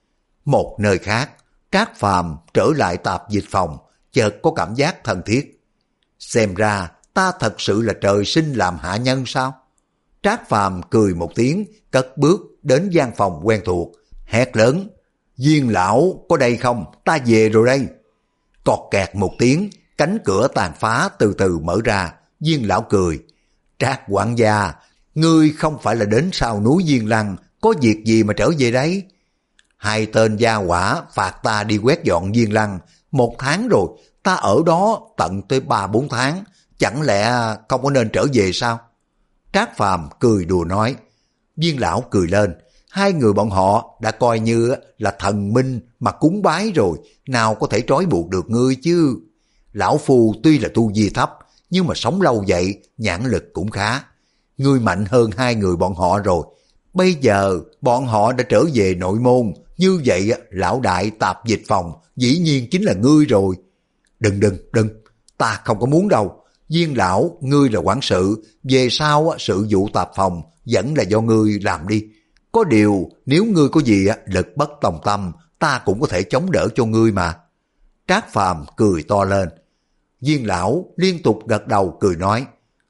Một nơi khác, Trác Phàm trở lại tạp dịch phòng, chợt có cảm giác thân thiết. Xem ra ta thật sự là trời sinh làm hạ nhân sao? Trác Phàm cười một tiếng, cất bước đến gian phòng quen thuộc, hét lớn: Viên lão có đây không? Ta về rồi đây. Cọt kẹt một tiếng, cánh cửa tàn phá từ từ mở ra. Viên lão cười: Trác quản gia, ngươi không phải là đến sau núi Diên Lăng, có việc gì mà trở về đấy? Hai tên gia hỏa phạt ta đi quét dọn Diên Lăng, một tháng rồi, ta ở đó tận tới ba bốn tháng, chẳng lẽ không có nên trở về sao? Trác Phàm cười đùa nói. Viên lão cười lên, hai người bọn họ đã coi như là thần minh mà cúng bái rồi, nào có thể trói buộc được ngươi chứ. Lão phu tuy là tu vi thấp, nhưng mà sống lâu vậy, nhãn lực cũng khá. Ngươi mạnh hơn hai người bọn họ rồi. Bây giờ bọn họ đã trở về nội môn, như vậy lão đại tạp dịch phòng dĩ nhiên chính là ngươi rồi. Đừng đừng đừng, ta không có muốn đâu. Viên lão, ngươi là quản sự, về sau sự vụ tạp phòng vẫn là do ngươi làm đi. Có điều nếu ngươi có gì lực bất tòng tâm, ta cũng có thể chống đỡ cho ngươi mà. Trác Phàm cười to lên. Viên lão liên tục gật đầu cười nói: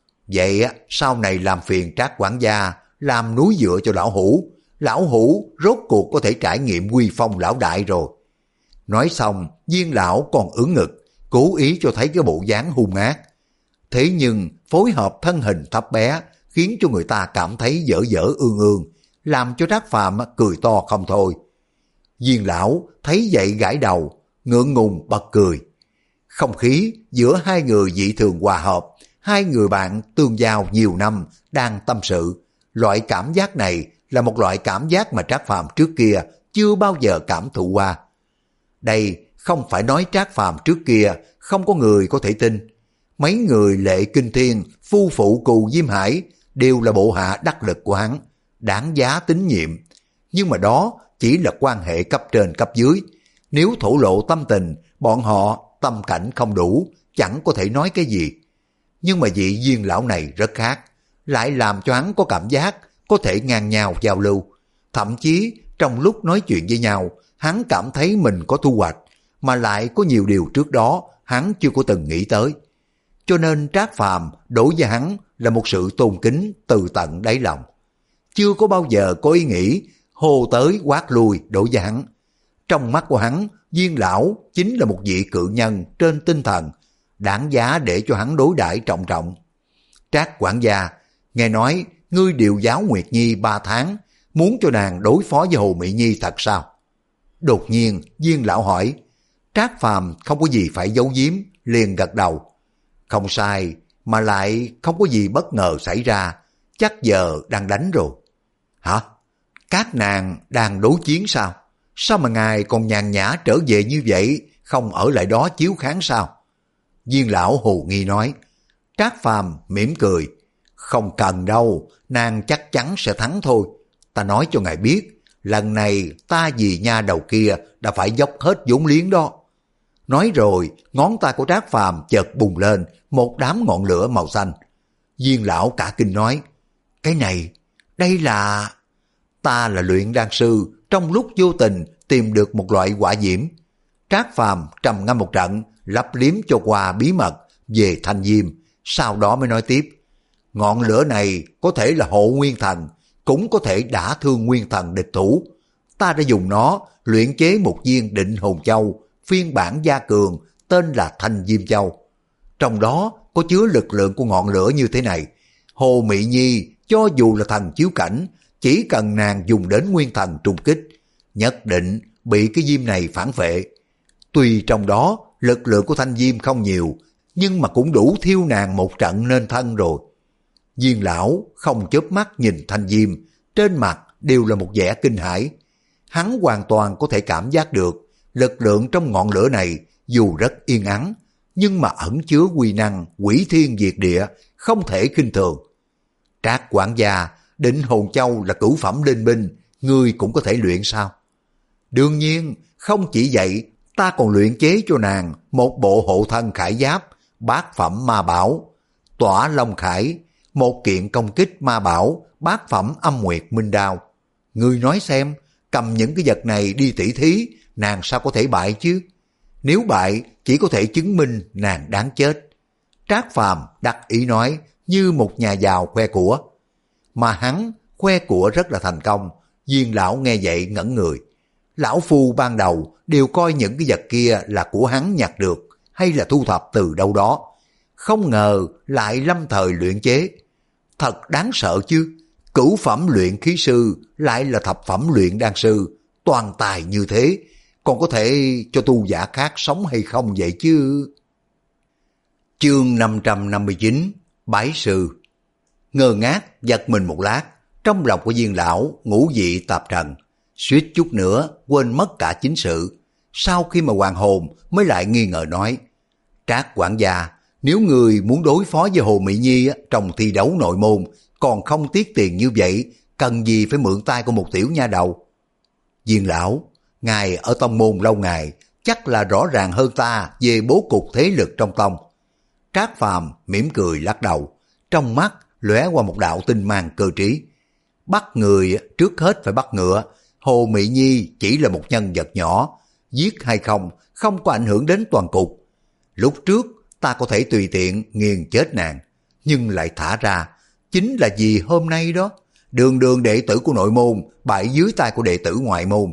Vậy sau này làm phiền Trác quản gia làm núi dựa cho lão hủ. Lão hủ rốt cuộc có thể trải nghiệm uy phong lão đại rồi. Nói xong, Viên lão còn ưỡn ngực, cố ý cho thấy cái bộ dáng hung ác. Thế nhưng phối hợp thân hình thấp bé khiến cho người ta cảm thấy dở dở ương ương, làm cho Trác Phàm cười to không thôi. Viên lão thấy vậy gãi đầu, ngượng ngùng bật cười. Không khí giữa hai người dị thường hòa hợp, hai người bạn tương giao nhiều năm đang tâm sự. Loại cảm giác này là một loại cảm giác mà Trác Phàm trước kia chưa bao giờ cảm thụ qua. Đây không phải nói Trác Phàm trước kia không có người có thể tin. Mấy người Lệ Kinh Thiên, Phu Phụ Cù Diêm Hải đều là bộ hạ đắc lực của hắn, đáng giá tín nhiệm. Nhưng mà đó chỉ là quan hệ cấp trên cấp dưới. Nếu thổ lộ tâm tình, bọn họ tâm cảnh không đủ, chẳng có thể nói cái gì. Nhưng mà vị Viên lão này rất khác, lại làm cho hắn có cảm giác có thể ngang nhau giao lưu. Thậm chí trong lúc nói chuyện với nhau, hắn cảm thấy mình có thu hoạch, mà lại có nhiều điều trước đó hắn chưa có từng nghĩ tới. Cho nên Trác Phàm đối với hắn là một sự tôn kính từ tận đáy lòng. Chưa có bao giờ có ý nghĩ hô tới quát lui đối với hắn. Trong mắt của hắn, Viên lão chính là một vị cự nhân trên tinh thần, đáng giá để cho hắn đối đãi trọng trọng. Trác quản gia, nghe nói ngươi điều giáo Nguyệt Nhi ba tháng, muốn cho nàng đối phó với Hồ Mỹ Nhi thật sao? Đột nhiên Viên lão hỏi. Trác Phàm không có gì phải giấu giếm, liền gật đầu. Không sai, mà lại không có gì bất ngờ xảy ra, chắc giờ đang đánh rồi. Hả? Các nàng đang đối chiến sao? Sao mà ngài còn nhàn nhã trở về như vậy, không ở lại đó chiếu kháng sao? Viên lão hồ nghi nói. Trác Phàm mỉm cười. Không cần đâu, nàng chắc chắn sẽ thắng thôi. Ta nói cho ngài biết, lần này ta vì nha đầu kia đã phải dốc hết vốn liếng đó. Nói rồi, ngón tay của Trác Phàm chợt bùng lên một đám ngọn lửa màu xanh. Viên lão cả kinh nói, cái này, đây là... Ta là luyện đan sư, trong lúc vô tình tìm được một loại hỏa diễm. Trác Phàm trầm ngâm một trận, lấp liếm cho qua bí mật về thanh diêm, sau đó mới nói tiếp. Ngọn lửa này có thể là hộ nguyên thần, cũng có thể đả thương nguyên thần địch thủ. Ta đã dùng nó luyện chế một viên định hồn châu, phiên bản gia cường, tên là Thanh Diêm Châu. Trong đó có chứa lực lượng của ngọn lửa như thế này. Hồ Mỹ Nhi cho dù là thần chiếu cảnh, chỉ cần nàng dùng đến nguyên thần trùng kích, nhất định bị cái diêm này phản vệ. Tuy trong đó lực lượng của thanh diêm không nhiều, nhưng mà cũng đủ thiêu nàng một trận nên thân rồi. Viên lão không chớp mắt nhìn thanh diêm, trên mặt đều là một vẻ kinh hãi. Hắn hoàn toàn có thể cảm giác được lực lượng trong ngọn lửa này dù rất yên ắng, nhưng mà ẩn chứa uy năng quỷ thiên diệt địa, không thể khinh thường. Trác quản gia, định hồn châu là cửu phẩm linh binh, ngươi cũng có thể luyện sao? Đương nhiên, không chỉ vậy, ta còn luyện chế cho nàng một bộ hộ thân khải giáp, bát phẩm ma bảo, tỏa long khải, một kiện công kích ma bảo, bát phẩm âm nguyệt minh đao. Ngươi nói xem, cầm những cái vật này đi tỉ thí, nàng sao có thể bại chứ? Nếu bại, chỉ có thể chứng minh nàng đáng chết. Trác Phàm đắc ý nói như một nhà giàu khoe của. Mà hắn khoe của rất là thành công. Viên lão nghe vậy ngẩn người. Lão phu ban đầu đều coi những cái vật kia là của hắn nhặt được hay là thu thập từ đâu đó. Không ngờ lại lâm thời luyện chế. Thật đáng sợ chứ. Cửu phẩm luyện khí sư lại là thập phẩm luyện đan sư. Toàn tài như thế, còn có thể cho tu giả khác sống hay không vậy chứ? Chương năm trăm năm mươi chín, Bái sư. Ngơ ngác giật mình một lát, trong lòng của Viên lão ngũ vị tạp trần, suýt chút nữa quên mất cả chính sự. Sau khi mà hoàn hồn mới lại nghi ngờ nói: Trác quản gia, nếu người muốn đối phó với Hồ Mỹ Nhi trong thi đấu nội môn còn không tiếc tiền như vậy, cần gì phải mượn tay của một tiểu nha đầu? Viên lão, ngài ở tông môn lâu ngày, chắc là rõ ràng hơn ta về bố cục thế lực trong tông. Trác Phàm mỉm cười lắc đầu, trong mắt lóe qua một đạo tinh mang cơ trí. Bắt người trước hết phải bắt ngựa. Hồ Mỹ Nhi chỉ là một nhân vật nhỏ, giết hay không không có ảnh hưởng đến toàn cục. Lúc trước ta có thể tùy tiện nghiền chết nàng, nhưng lại thả ra chính là vì hôm nay đó, đường đường đệ tử của nội môn bại dưới tay của đệ tử ngoại môn.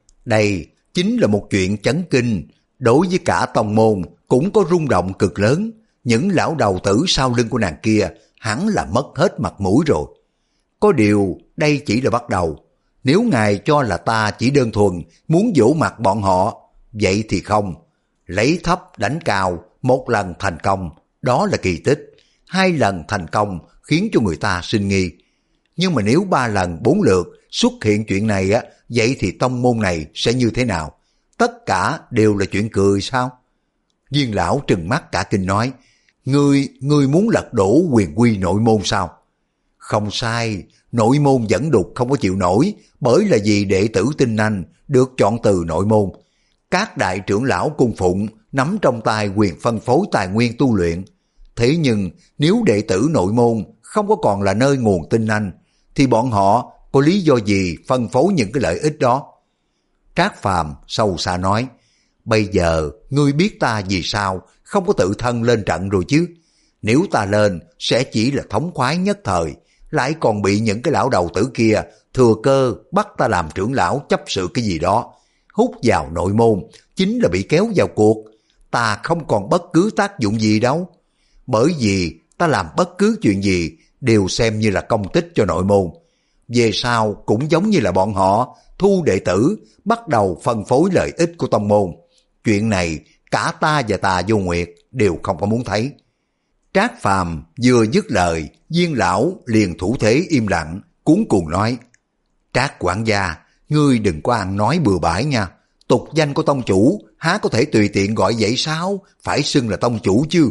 Đây chính là một chuyện chấn kinh, đối với cả tông môn cũng có rung động cực lớn. Những lão đầu tử sau lưng của nàng kia hẳn là mất hết mặt mũi rồi. Có điều đây chỉ là bắt đầu. Nếu ngài cho là ta chỉ đơn thuần muốn vỗ mặt bọn họ, vậy thì không. Lấy thấp đánh cao, một lần thành công, đó là kỳ tích. Hai lần thành công khiến cho người ta sinh nghi. Nhưng mà nếu ba lần bốn lượt xuất hiện chuyện này á, vậy thì tông môn này sẽ như thế nào? Tất cả đều là chuyện cười sao? Viên lão trừng mắt cả kinh nói: Ngươi, ngươi muốn lật đổ quyền quy nội môn sao? Không sai, nội môn vẫn đục không có chịu nổi, bởi là vì đệ tử tinh anh được chọn từ nội môn. Các đại trưởng lão cung phụng nắm trong tay quyền phân phối tài nguyên tu luyện. Thế nhưng nếu đệ tử nội môn không có còn là nơi nguồn tinh anh, thì bọn họ có lý do gì phân phối những cái lợi ích đó? Trác Phàm sâu xa nói: Bây giờ ngươi biết ta vì sao không có tự thân lên trận rồi chứ? Nếu ta lên sẽ chỉ là thống khoái nhất thời, lại còn bị những cái lão đầu tử kia thừa cơ bắt ta làm trưởng lão chấp sự cái gì đó, hút vào nội môn, chính là bị kéo vào cuộc. Ta không còn bất cứ tác dụng gì đâu, bởi vì ta làm bất cứ chuyện gì đều xem như là công tích cho nội môn. Về sau cũng giống như là bọn họ thu đệ tử, bắt đầu phân phối lợi ích của tông môn. Chuyện này cả ta và Tà Vô Nguyệt đều không có muốn thấy. Trác Phàm vừa dứt lời, Viên lão liền thủ thế im lặng, cuống cuồng nói: Trác quản gia, ngươi đừng có ăn nói bừa bãi nha. Tục danh của tông chủ há có thể tùy tiện gọi vậy sao? Phải xưng là tông chủ chứ.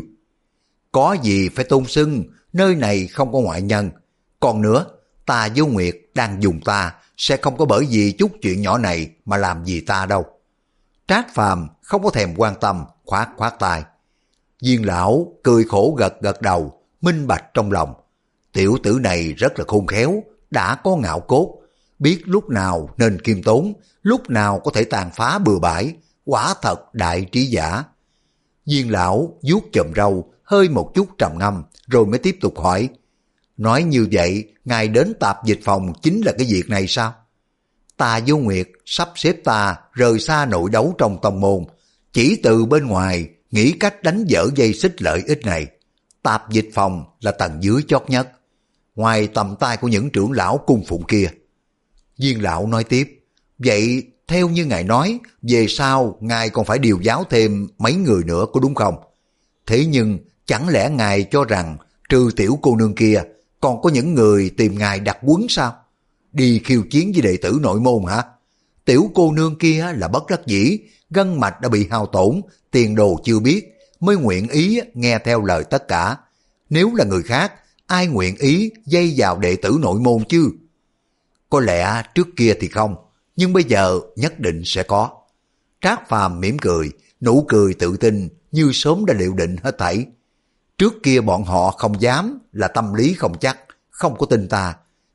Có gì phải tôn xưng, nơi này không có ngoại nhân. Còn nữa, Tà Vô Nguyệt đang dùng ta, sẽ không có bởi vì chút chuyện nhỏ này mà làm gì ta đâu. Trác Phàm không có thèm quan tâm, khoát khoát tay. Viên lão cười khổ gật gật đầu, minh bạch trong lòng. Tiểu tử này rất là khôn khéo, đã có ngạo cốt, biết lúc nào nên kiêm tốn, lúc nào có thể tàn phá bừa bãi, quả thật đại trí giả. Viên lão vuốt chòm râu, hơi một chút trầm ngâm, rồi mới tiếp tục hỏi: Nói như vậy, ngài đến tạp dịch phòng chính là cái việc này sao? Tà Vô Nguyệt sắp xếp ta rời xa nội đấu trong tông môn, chỉ từ bên ngoài nghĩ cách đánh vỡ dây xích lợi ích này. Tạp dịch phòng là tầng dưới chót nhất, ngoài tầm tay của những trưởng lão cung phụng kia. Viên lão nói tiếp: Vậy theo như ngài nói, về sau ngài còn phải điều giáo thêm mấy người nữa có đúng không? Thế nhưng chẳng lẽ ngài cho rằng trừ tiểu cô nương kia còn có những người tìm ngài đặt quấn sao? Đi khiêu chiến với đệ tử nội môn hả? Tiểu cô nương kia là bất đắc dĩ, gân mạch đã bị hao tổn, tiền đồ chưa biết, mới nguyện ý nghe theo lời tất cả. Nếu là người khác, ai nguyện ý dây vào đệ tử nội môn chứ? Có lẽ trước kia thì không, nhưng bây giờ nhất định sẽ có. Trác Phàm mỉm cười, nụ cười tự tin như sớm đã liệu định hết thảy. Trước kia bọn họ không dám là tâm lý không chắc, không có tin ta.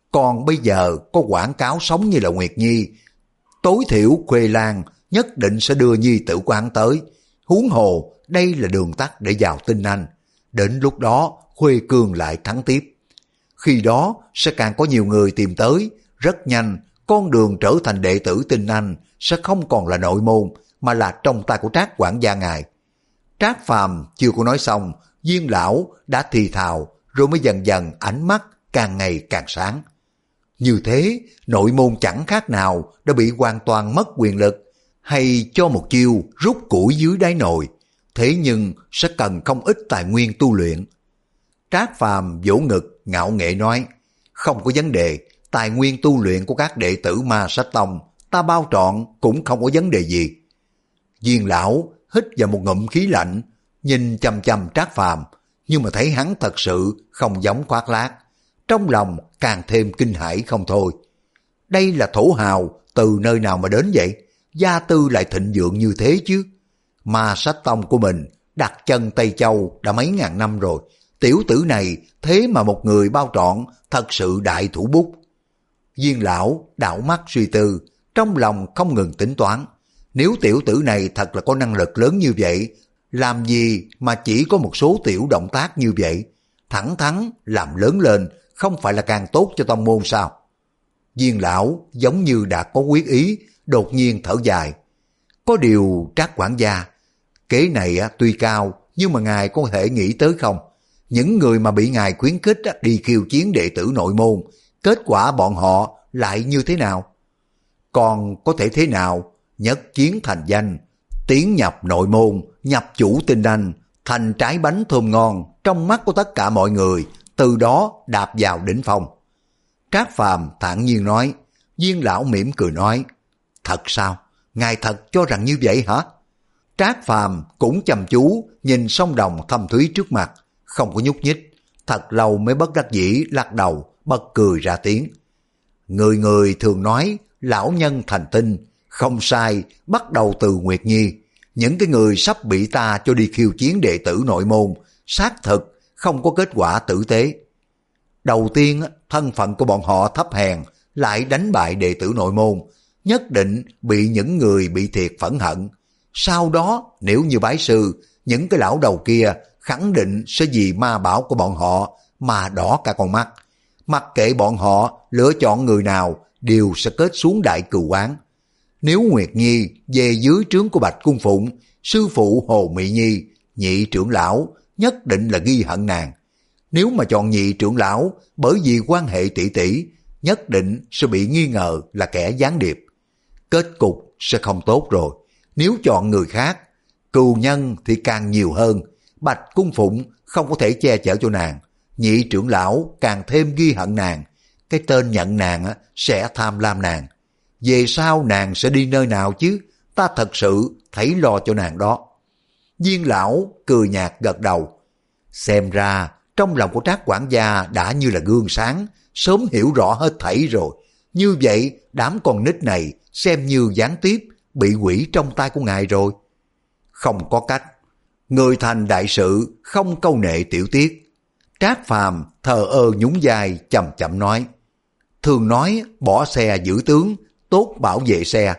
Còn bây giờ có quảng cáo sống như là Nguyệt Nhi, tối thiểu Khuê Lan nhất định sẽ đưa nhi tử của hắn tới. Huống hồ đây là đường tắt để vào Tinh Anh. Đến lúc đó Khuê Cương lại thắng tiếp. Khi đó sẽ càng có nhiều người tìm tới. Rất nhanh con đường trở thành đệ tử Tinh Anh sẽ không còn là nội môn, mà là trong tay của Trác quản gia ngài. Trác Phàm chưa có nói xong, Viên lão đã thì thào, rồi mới dần dần ánh mắt càng ngày càng sáng. Như thế, nội môn chẳng khác nào đã bị hoàn toàn mất quyền lực, hay cho một chiêu rút củi dưới đáy nồi. Thế nhưng sẽ cần không ít tài nguyên tu luyện. Trác Phàm vỗ ngực ngạo nghễ nói, không có vấn đề, tài nguyên tu luyện của các đệ tử Ma Sách Tông ta bao trọn cũng không có vấn đề gì. Viên lão hít vào một ngụm khí lạnh, nhìn chằm chằm Trác Phàm, nhưng mà thấy hắn thật sự không giống khoác lác, trong lòng càng thêm kinh hãi không thôi. Đây là thổ hào từ nơi nào mà đến vậy? Gia tư lại thịnh vượng như thế chứ? Ma Sách Tông của mình đặt chân Tây Châu đã mấy ngàn năm rồi, tiểu tử này thế mà một người bao trọn, thật sự đại thủ bút. Viên lão đảo mắt suy tư, trong lòng không ngừng tính toán. Nếu tiểu tử này thật là có năng lực lớn như vậy, làm gì mà chỉ có một số tiểu động tác như vậy? Thẳng thắn làm lớn lên không phải là càng tốt cho tông môn sao? Viên lão giống như đã có quyết ý, đột nhiên thở dài. Có điều Trác quản gia, kế này tuy cao, nhưng mà ngài có thể nghĩ tới không? Những người mà bị ngài khuyến khích đi khiêu chiến đệ tử nội môn, kết quả bọn họ lại như thế nào? Còn có thể thế nào? Nhất chiến thành danh, tiến nhập nội môn, nhập chủ Tinh Anh, thành trái bánh thơm ngon trong mắt của tất cả mọi người, từ đó đạp vào đỉnh phong. Trác Phàm thản nhiên nói. Viên lão mỉm cười nói, thật sao? Ngài thật cho rằng như vậy hả? Trác Phàm cũng chăm chú nhìn sông đồng thâm thúy trước mặt, không có nhúc nhích, thật lâu mới bất đắc dĩ lắc đầu, bật cười ra tiếng. Người người thường nói lão nhân thành tinh, không sai, bắt đầu từ Nguyệt Nhi. Những cái người sắp bị ta cho đi khiêu chiến đệ tử nội môn, xác thực không có kết quả tử tế. Đầu tiên, thân phận của bọn họ thấp hèn, lại đánh bại đệ tử nội môn, nhất định bị những người bị thiệt phẫn hận. Sau đó, nếu như bái sư, những cái lão đầu kia khẳng định sẽ vì ma bảo của bọn họ mà đỏ cả con mắt. Mặc kệ bọn họ lựa chọn người nào, đều sẽ kết xuống đại cừu oán. Nếu Nguyệt Nhi về dưới trướng của Bạch Cung Phụng, sư phụ Hồ Mỹ Nhi, nhị trưởng lão nhất định là ghi hận nàng. Nếu mà chọn nhị trưởng lão bởi vì quan hệ tỷ tỷ, nhất định sẽ bị nghi ngờ là kẻ gián điệp. Kết cục sẽ không tốt rồi. Nếu chọn người khác, cừu nhân thì càng nhiều hơn. Bạch Cung Phụng không có thể che chở cho nàng, nhị trưởng lão càng thêm ghi hận nàng. Cái tên nhận nàng sẽ tham lam nàng. Về sau nàng sẽ đi nơi nào chứ? Ta thật sự thấy lo cho nàng đó. Viên lão cười nhạt gật đầu. Xem ra trong lòng của Trác quản gia đã như là gương sáng, sớm hiểu rõ hết thảy rồi. Như vậy đám con nít này xem như gián tiếp bị quỷ trong tay của ngài rồi. Không có cách, người thành đại sự không câu nệ tiểu tiết. Trác Phàm thờ ơ nhún vai chậm chậm nói. Thường nói bỏ xe giữ tướng, tốt bảo vệ xe.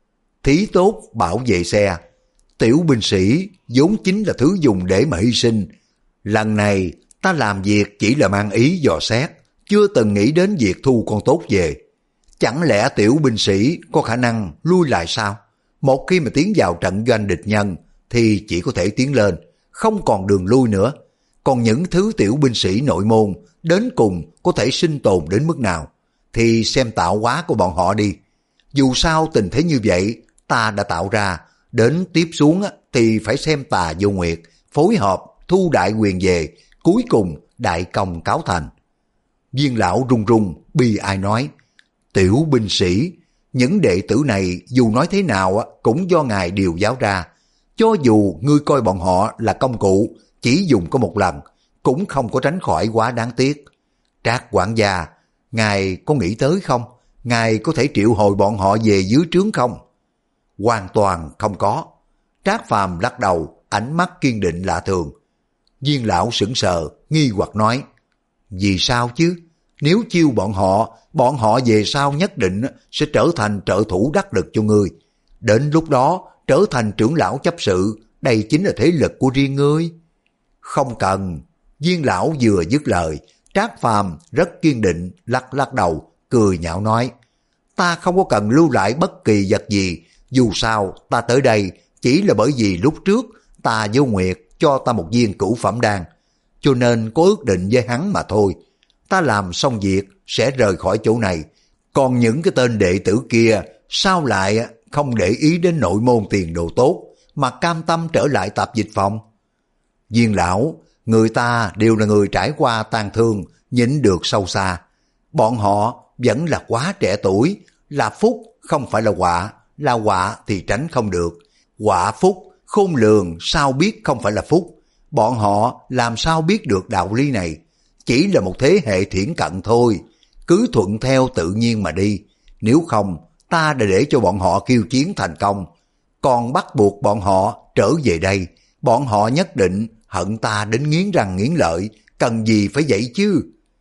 Thí tốt bảo vệ xe. Tiểu binh sĩ vốn chính là thứ dùng để mà hy sinh. Lần này ta làm việc chỉ là mang ý dò xét, chưa từng nghĩ đến việc thu con tốt về. Chẳng lẽ tiểu binh sĩ có khả năng lui lại sao? Một khi mà tiến vào trận doanh địch nhân thì chỉ có thể tiến lên, không còn đường lui nữa. Còn những thứ tiểu binh sĩ nội môn đến cùng có thể sinh tồn đến mức nào thì xem tạo hóa của bọn họ đi. Dù sao tình thế như vậy ta đã tạo ra, đến tiếp xuống thì phải xem Tà Vô Nguyệt phối hợp thu đại quyền về, cuối cùng đại công cáo thành. Viên lão run run bi ai nói, tiểu binh sĩ, những đệ tử này dù nói thế nào cũng do ngài điều giáo ra. Cho dù ngươi coi bọn họ là công cụ, chỉ dùng có một lần, cũng không có tránh khỏi quá đáng tiếc. Trác quản gia, ngài có nghĩ tới không? Ngài có thể triệu hồi bọn họ về dưới trướng không? Hoàn toàn không có. Trác Phàm lắc đầu, ánh mắt kiên định lạ thường. Viên lão sững sờ, nghi hoặc nói, vì sao chứ? Nếu chiêu bọn họ, bọn họ về sau nhất định sẽ trở thành trợ thủ đắc lực cho ngươi. Đến lúc đó trở thành trưởng lão chấp sự, đây chính là thế lực của riêng ngươi. Không cần. Viên lão vừa dứt lời, Trác Phàm rất kiên định lắc lắc đầu, cười nhạo nói: ta không có cần lưu lại bất kỳ vật gì, dù sao ta tới đây chỉ là bởi vì lúc trước ta vô Nguyệt cho ta một viên cửu phẩm đan, cho nên có ước định với hắn mà thôi. Ta làm xong việc sẽ rời khỏi chỗ này, còn những cái tên đệ tử kia sao lại không để ý đến nội môn tiền đồ tốt mà cam tâm trở lại tạp dịch phòng? Viên lão, người ta đều là người trải qua tang thương, nhịn được sâu xa. Bọn họ vẫn là quá trẻ tuổi, là phúc không phải là họa, là họa thì tránh không được. Họa phúc, khôn lường sao biết không phải là phúc. Bọn họ làm sao biết được đạo lý này? Chỉ là một thế hệ thiển cận thôi, cứ thuận theo tự nhiên mà đi. Nếu không, ta đã để cho bọn họ khiêu chiến thành công, còn bắt buộc bọn họ trở về đây, bọn họ nhất định hận ta đến nghiến răng nghiến lợi, cần gì phải vậy chứ?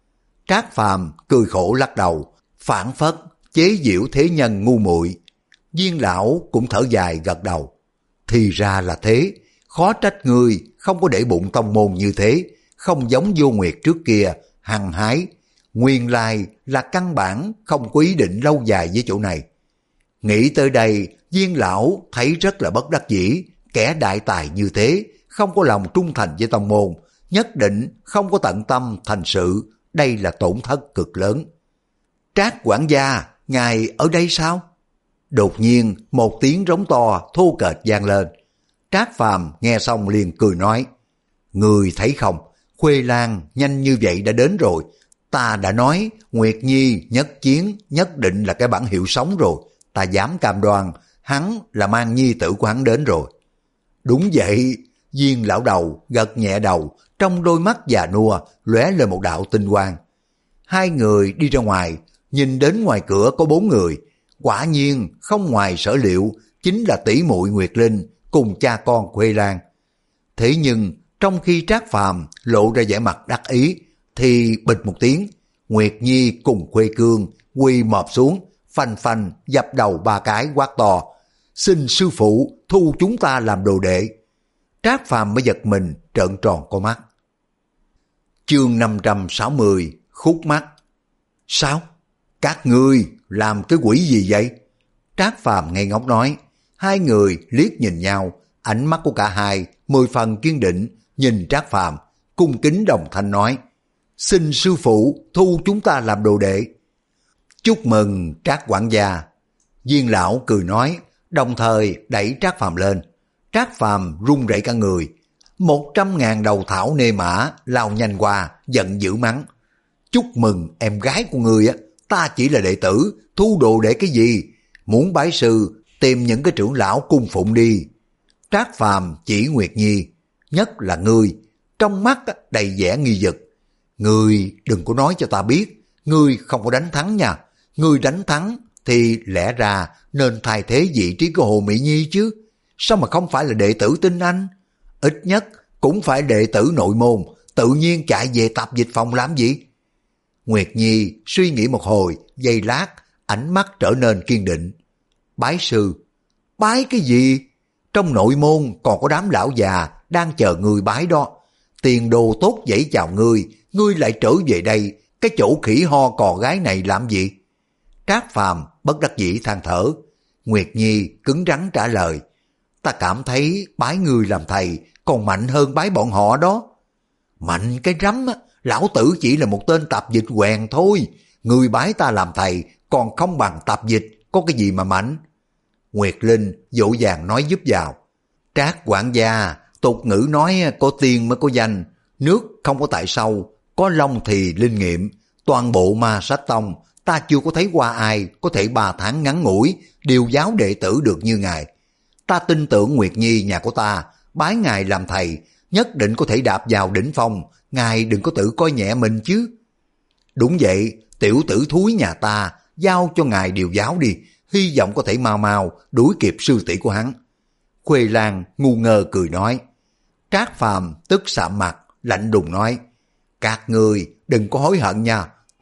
Trác Phàm cười khổ lắc đầu, phản phất chế giễu thế nhân ngu muội. Viên lão cũng thở dài gật đầu. Thì ra là thế, khó trách ngươi không có để bụng tông môn như thế, không giống Vô Nguyệt trước kia hăng hái. Nguyên lai là căn bản không có ý định lâu dài với chỗ này. Nghĩ tới đây, Viên lão thấy rất là bất đắc dĩ. Kẻ đại tài như thế, không có lòng trung thành với tông môn, nhất định không có tận tâm thành sự, đây là tổn thất cực lớn. Trác quản gia, ngài ở đây sao? Đột nhiên một tiếng rống to thô kệch vang lên. Trác Phàm nghe xong liền cười nói: người thấy không, Khuê Lan nhanh như vậy đã đến rồi. Ta đã nói Nguyệt Nhi nhất chiến nhất định là cái bản hiệu sống rồi. Ta dám cam đoan hắn là mang nhi tử của hắn đến rồi. Đúng vậy. Viên lão đầu gật nhẹ đầu, trong đôi mắt già nua lóe lên một đạo tinh quang. Hai người đi ra ngoài, nhìn đến ngoài cửa có bốn người. Quả nhiên không ngoài sở liệu, chính là tỷ muội Nguyệt Linh cùng cha con Khuê Lan. Thế nhưng trong khi Trác Phàm lộ ra vẻ mặt đắc ý, thì bịch một tiếng, Nguyệt Nhi cùng Khuê Cương quỳ mọp xuống, phanh phanh dập đầu ba cái quát to: xin sư phụ thu chúng ta làm đồ đệ. Trác Phàm mới giật mình trợn tròn con mắt. Chương năm trăm sáu mươi, khúc mắt. Sao? Các ngươi làm cái quỷ gì vậy? Trác Phàm ngây ngốc nói. Hai người liếc nhìn nhau, ánh mắt của cả hai mười phần kiên định, nhìn Trác Phàm cung kính đồng thanh nói: xin sư phụ thu chúng ta làm đồ đệ. Chúc mừng Trác quản gia. Viên lão cười nói, đồng thời đẩy Trác Phàm lên. Trác Phàm run rẩy cả người. Một trăm ngàn đầu thảo nê mã lao nhanh qua, giận dữ mắng: chúc mừng em gái của người á, ta chỉ là đệ tử, thu đồ để cái gì? Muốn bái sư, tìm những cái trưởng lão cung phụng đi. Trác Phàm chỉ Nguyệt Nhi, nhất là ngươi, trong mắt đầy vẻ nghi vực. Ngươi đừng có nói cho ta biết, ngươi không có đánh thắng nha. Ngươi đánh thắng thì lẽ ra nên thay thế vị trí của Hồ Mỹ Nhi chứ. Sao mà không phải là đệ tử tinh anh? Ít nhất cũng phải đệ tử nội môn, tự nhiên chạy về tập dịch phòng làm gì? Nguyệt Nhi suy nghĩ một hồi, giây lát, ánh mắt trở nên kiên định. Bái sư? Bái cái gì? Trong nội môn còn có đám lão già đang chờ ngươi bái đó. Tiền đồ tốt dãy chào ngươi, ngươi lại trở về đây, cái chỗ khỉ ho cò gái này làm gì? Trác Phàm bất đắc dĩ than thở. Nguyệt Nhi cứng rắn trả lời: ta cảm thấy bái ngươi làm thầy còn mạnh hơn bái bọn họ đó. Mạnh cái rắm á, lão tử chỉ là một tên tạp dịch quèn thôi. Ngươi bái ta làm thầy còn không bằng tạp dịch, có cái gì mà mạnh? Nguyệt Linh dỗ dàng nói giúp vào. Trác quản gia, tục ngữ nói có tiên mới có danh, nước không có tại sâu, có long thì linh nghiệm. Toàn bộ Ma Sách Tông ta chưa có thấy qua ai có thể ba tháng ngắn ngủi điều giáo đệ tử được như ngài. Ta tin tưởng Nguyệt Nhi nhà của ta bái ngài làm thầy, nhất định có thể đạp vào đỉnh phong. Ngài đừng có tự coi nhẹ mình chứ. Đúng vậy, tiểu tử thúi nhà ta giao cho ngài điều giáo đi, hy vọng có thể mau mau đuổi kịp sư tỷ của hắn. Khuê Lan ngu ngơ cười nói. Trác Phàm tức sạm mặt, lạnh đùng nói: các ngươi đừng có hối hận nha,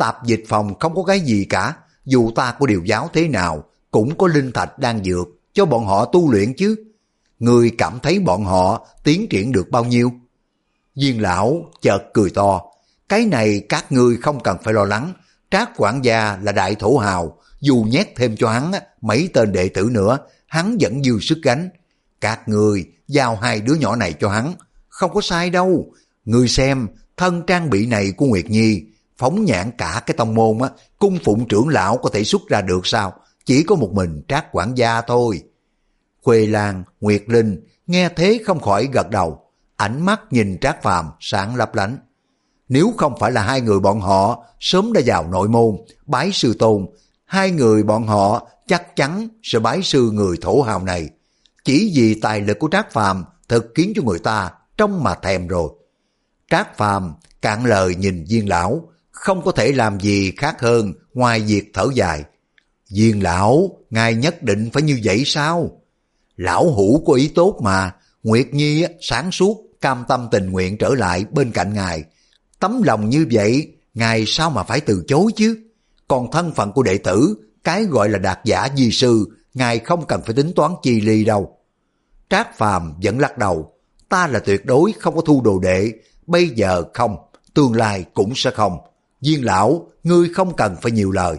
tạp dịch phòng không có cái gì cả, dù ta có điều giáo thế nào, cũng có linh thạch đang dược cho bọn họ tu luyện chứ. Ngươi cảm thấy bọn họ tiến triển được bao nhiêu? Viên lão chợt cười to, cái này các ngươi không cần phải lo lắng, Trác quản gia là đại thổ hào, dù nhét thêm cho hắn mấy tên đệ tử nữa, hắn vẫn dư sức gánh. Các ngươi giao hai đứa nhỏ này cho hắn, không có sai đâu. Ngươi xem, thân trang bị này của Nguyệt Nhi, phóng nhãn cả cái tông môn á, cung phụng trưởng lão có thể xuất ra được sao? Chỉ có một mình Trác quản gia thôi. Khuê Lan, Nguyệt Linh nghe thế không khỏi gật đầu, ánh mắt nhìn Trác Phàm sáng lấp lánh. Nếu không phải là hai người bọn họ sớm đã vào nội môn bái sư tôn, hai người bọn họ chắc chắn sẽ bái sư người thổ hào này. Chỉ vì tài lực của Trác Phàm thật khiến cho người ta trông mà thèm rồi. Trác Phàm cạn lời nhìn Viên lão, không có thể làm gì khác hơn ngoài việc thở dài. Viên lão, ngài nhất định phải như vậy sao? Lão hữu có ý tốt mà, Nguyệt Nhi sáng suốt, cam tâm tình nguyện trở lại bên cạnh ngài. Tấm lòng như vậy, ngài sao mà phải từ chối chứ? Còn thân phận của đệ tử, cái gọi là đạt giả di sư, ngài không cần phải tính toán chi ly đâu. Trác Phàm vẫn lắc đầu, ta là tuyệt đối không có thu đồ đệ, bây giờ không, tương lai cũng sẽ không. Viên lão, ngươi không cần phải nhiều lời.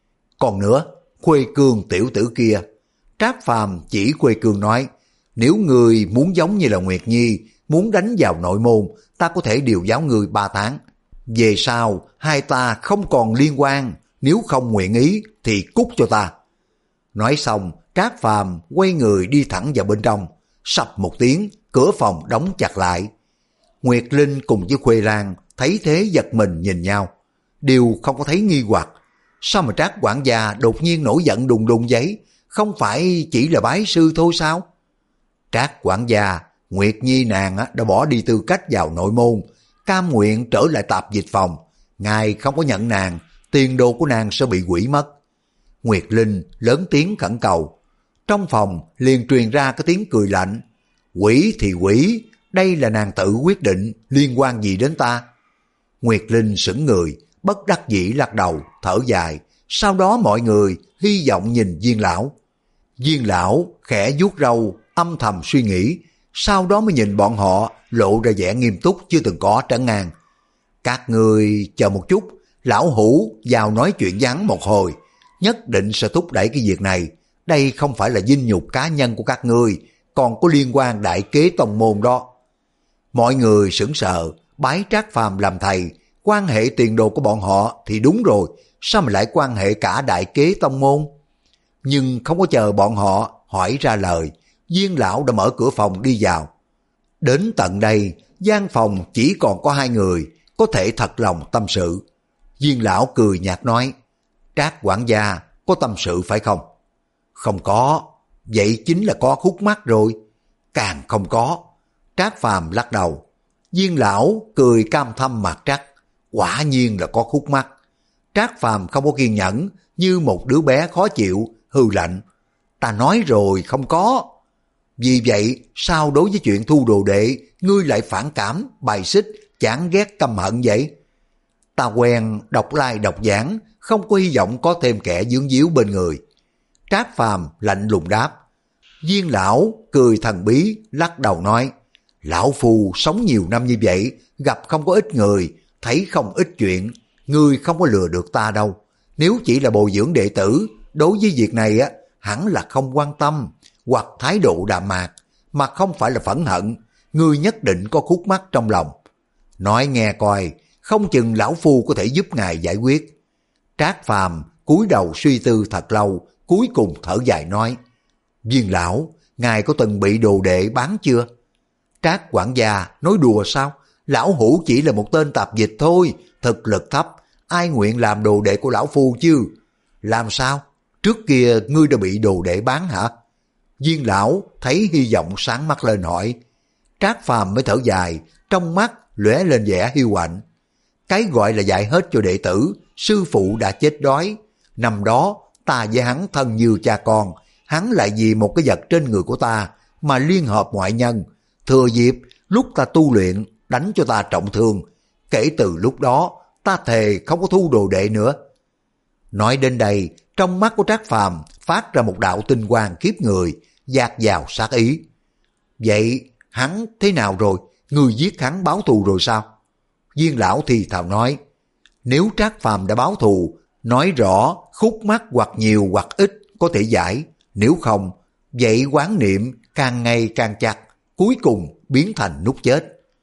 Còn nữa, Khuê Cương tiểu tử kia, Trác Phàm chỉ Khuê Cương nói, nếu ngươi muốn giống như là Nguyệt Nhi, muốn đánh vào nội môn, ta có thể điều giáo ngươi ba tháng. Về sau, hai ta không còn liên quan, nếu không nguyện ý thì cút cho ta. Nói xong, Trác Phàm quay người đi thẳng vào bên trong, sập một tiếng, cửa phòng đóng chặt lại. Nguyệt Linh cùng với Khuê Lan thấy thế giật mình nhìn nhau, đều không có thấy nghi hoặc. Sao mà Trác quản gia đột nhiên nổi giận đùng đùng vậy? Không phải chỉ là bái sư thôi sao? Trác quản gia, Nguyệt Nhi nàng đã bỏ đi tư cách vào nội môn, cam nguyện trở lại tạp dịch phòng. Ngài không có nhận nàng, tiền đồ của nàng sẽ bị hủy mất. Nguyệt Linh lớn tiếng khẩn cầu. Trong phòng liền truyền ra cái tiếng cười lạnh. Quỷ thì quỷ, đây là nàng tự quyết định, liên quan gì đến ta? Nguyệt Linh sững người, bất đắc dĩ lắc đầu, thở dài. Sau đó mọi người hy vọng nhìn Viên lão. Viên lão khẽ vuốt râu, âm thầm suy nghĩ, sau đó mới nhìn bọn họ lộ ra vẻ nghiêm túc chưa từng có trấn ngang. Các người chờ một chút, lão hữu vào nói chuyện vắn một hồi, nhất định sẽ thúc đẩy cái việc này. Đây không phải là vinh nhục cá nhân của các ngươi, còn có liên quan đại kế tông môn đó. Mọi người sững sờ, bái Trác Phàm làm thầy, quan hệ tiền đồ của bọn họ thì đúng rồi, sao mà lại quan hệ cả đại kế tông môn? Nhưng không có chờ bọn họ hỏi ra lời, Viên lão đã mở cửa phòng đi vào. Đến tận đây, gian phòng chỉ còn có hai người, có thể thật lòng tâm sự. Viên lão cười nhạt nói, Trác quản gia có tâm sự phải không? Không có, vậy chính là có khúc mắc rồi. Càng không có. Trác Phàm lắc đầu. Viên lão cười cam thâm mặt Trác, quả nhiên là có khúc mắc. Trác Phàm không có kiên nhẫn, như một đứa bé khó chịu, hừ lạnh. Ta nói rồi không có. Vì vậy, sao đối với chuyện thu đồ đệ, ngươi lại phản cảm, bài xích, chán ghét căm hận vậy? Ta quen đọc lai đọc giảng, không có hy vọng có thêm kẻ dướng díu bên người. Trác Phàm lạnh lùng đáp. Viên lão cười thần bí, lắc đầu nói, lão phu sống nhiều năm như vậy, gặp không có ít người, thấy không ít chuyện, ngươi không có lừa được ta đâu. Nếu chỉ là bồi dưỡng đệ tử, đối với việc này á, hẳn là không quan tâm, hoặc thái độ đạm mạc, mà không phải là phẫn hận, ngươi nhất định có khúc mắc trong lòng. Nói nghe coi, không chừng lão phu có thể giúp ngài giải quyết. Trác Phàm cúi đầu suy tư thật lâu, cuối cùng thở dài nói, Viên lão, ngài có từng bị đồ đệ bán chưa? Trác quản gia nói đùa sao? Lão hữu chỉ là một tên tạp dịch thôi, thực lực thấp, ai nguyện làm đồ đệ của lão phu chứ? Làm sao? Trước kia ngươi đã bị đồ đệ bán hả? Viên lão thấy hy vọng sáng mắt lên hỏi. Trác Phàm mới thở dài, trong mắt lóe lên vẻ hiu hạnh. Cái gọi là dạy hết cho đệ tử, sư phụ đã chết đói. Năm đó ta với hắn thân như cha con, hắn lại vì một cái vật trên người của ta mà liên hợp ngoại nhân, thừa dịp lúc ta tu luyện đánh cho ta trọng thương. Kể từ lúc đó ta thề không có thu đồ đệ nữa. Nói đến đây, trong mắt của Trác Phàm phát ra một đạo tinh quang khiếp người, dạt vào sát ý. Vậy hắn thế nào rồi? Ngươi giết hắn báo thù rồi sao? Viên lão thì thào nói, nếu Trác Phàm đã báo thù, nói rõ khúc mắc hoặc nhiều hoặc ít có thể giải, nếu không, vậy quán niệm càng ngày càng chặt, cuối cùng biến thành nút chết.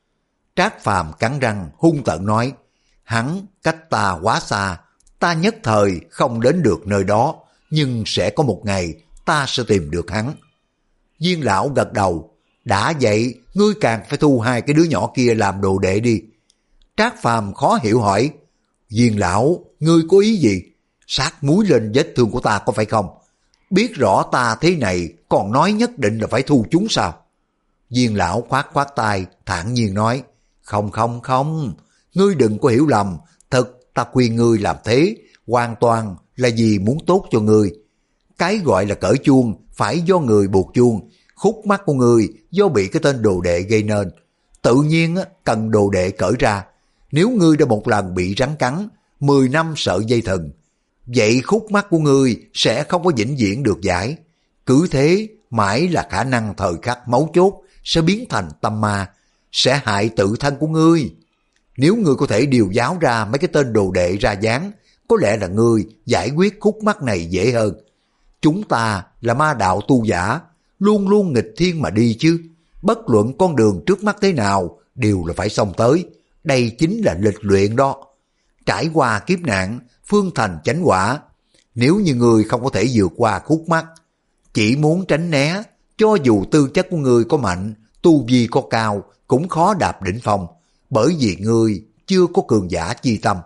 Trác Phàm cắn răng hung tợn nói, hắn cách ta quá xa, ta nhất thời không đến được nơi đó, nhưng sẽ có một ngày ta sẽ tìm được hắn. Viên lão gật đầu, đã vậy ngươi càng phải thu hai cái đứa nhỏ kia làm đồ đệ đi. Trác Phàm khó hiểu hỏi, Viên lão, ngươi có ý gì? Sát muối lên vết thương của ta có phải không? Biết rõ ta thế này còn nói nhất định là phải thu chúng sao? Viên lão khoát khoát tay thản nhiên nói, không không không, ngươi đừng có hiểu lầm, thật ta khuyên ngươi làm thế hoàn toàn là vì muốn tốt cho ngươi. Cái gọi là cởi chuông phải do người buộc chuông, khúc mắc của ngươi do bị cái tên đồ đệ gây nên, tự nhiên cần đồ đệ cởi ra. Nếu ngươi đã một lần bị rắn cắn, mười năm sợ dây thừng, vậy khúc mắc của ngươi sẽ không có vĩnh viễn được giải. Cứ thế mãi là khả năng thời khắc mấu chốt sẽ biến thành tâm ma, sẽ hại tự thân của ngươi. Nếu ngươi có thể điều giáo ra mấy cái tên đồ đệ ra dáng, có lẽ là ngươi giải quyết khúc mắc này dễ hơn. Chúng ta là ma đạo tu giả, luôn luôn nghịch thiên mà đi chứ. Bất luận con đường trước mắt thế nào, đều là phải xông tới. Đây chính là lịch luyện đó. Trải qua kiếp nạn, phương thành chánh quả. Nếu như ngươi không có thể vượt qua khúc mắc, chỉ muốn tránh né, cho dù tư chất của ngươi có mạnh, tu vi có cao, cũng khó đạp đỉnh phong, bởi vì ngươi chưa có cường giả chi tâm.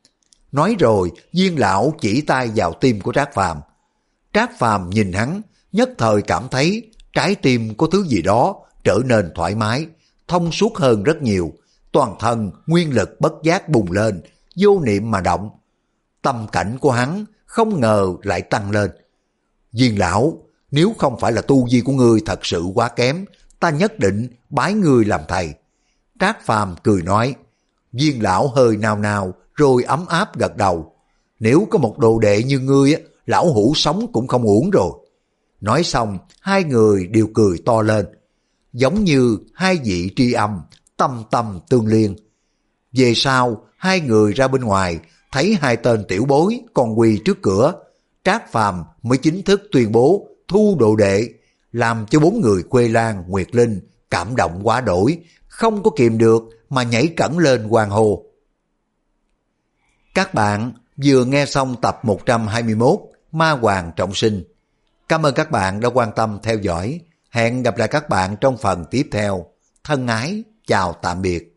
Nói rồi, Viên lão chỉ tay vào tim của Trác Phàm. Trác Phàm nhìn hắn, nhất thời cảm thấy trái tim có thứ gì đó trở nên thoải mái, thông suốt hơn rất nhiều, toàn thân nguyên lực bất giác bùng lên, vô niệm mà động. Tâm cảnh của hắn không ngờ lại tăng lên. Viên lão, nếu không phải là tu vi của ngươi thật sự quá kém, ta nhất định bái ngươi làm thầy. Trác Phàm cười nói. Viên lão hơi nao nao rồi ấm áp gật đầu. Nếu có một đồ đệ như ngươi, lão hủ sống cũng không uổng rồi. Nói xong, hai người đều cười to lên, giống như hai vị tri âm, tâm tâm tương liên. Về sau, hai người ra bên ngoài, thấy hai tên tiểu bối còn quỳ trước cửa. Trác Phàm mới chính thức tuyên bố thu đồ đệ, làm cho bốn người Khuê Lan, Nguyệt Linh cảm động quá đổi, không có kìm được mà nhảy cẫng lên hoan hô. Các bạn vừa nghe xong tập một trăm hai mươi mốt Ma Hoàng Trọng Sinh. Cảm ơn các bạn đã quan tâm theo dõi. Hẹn gặp lại các bạn trong phần tiếp theo. Thân ái, chào tạm biệt.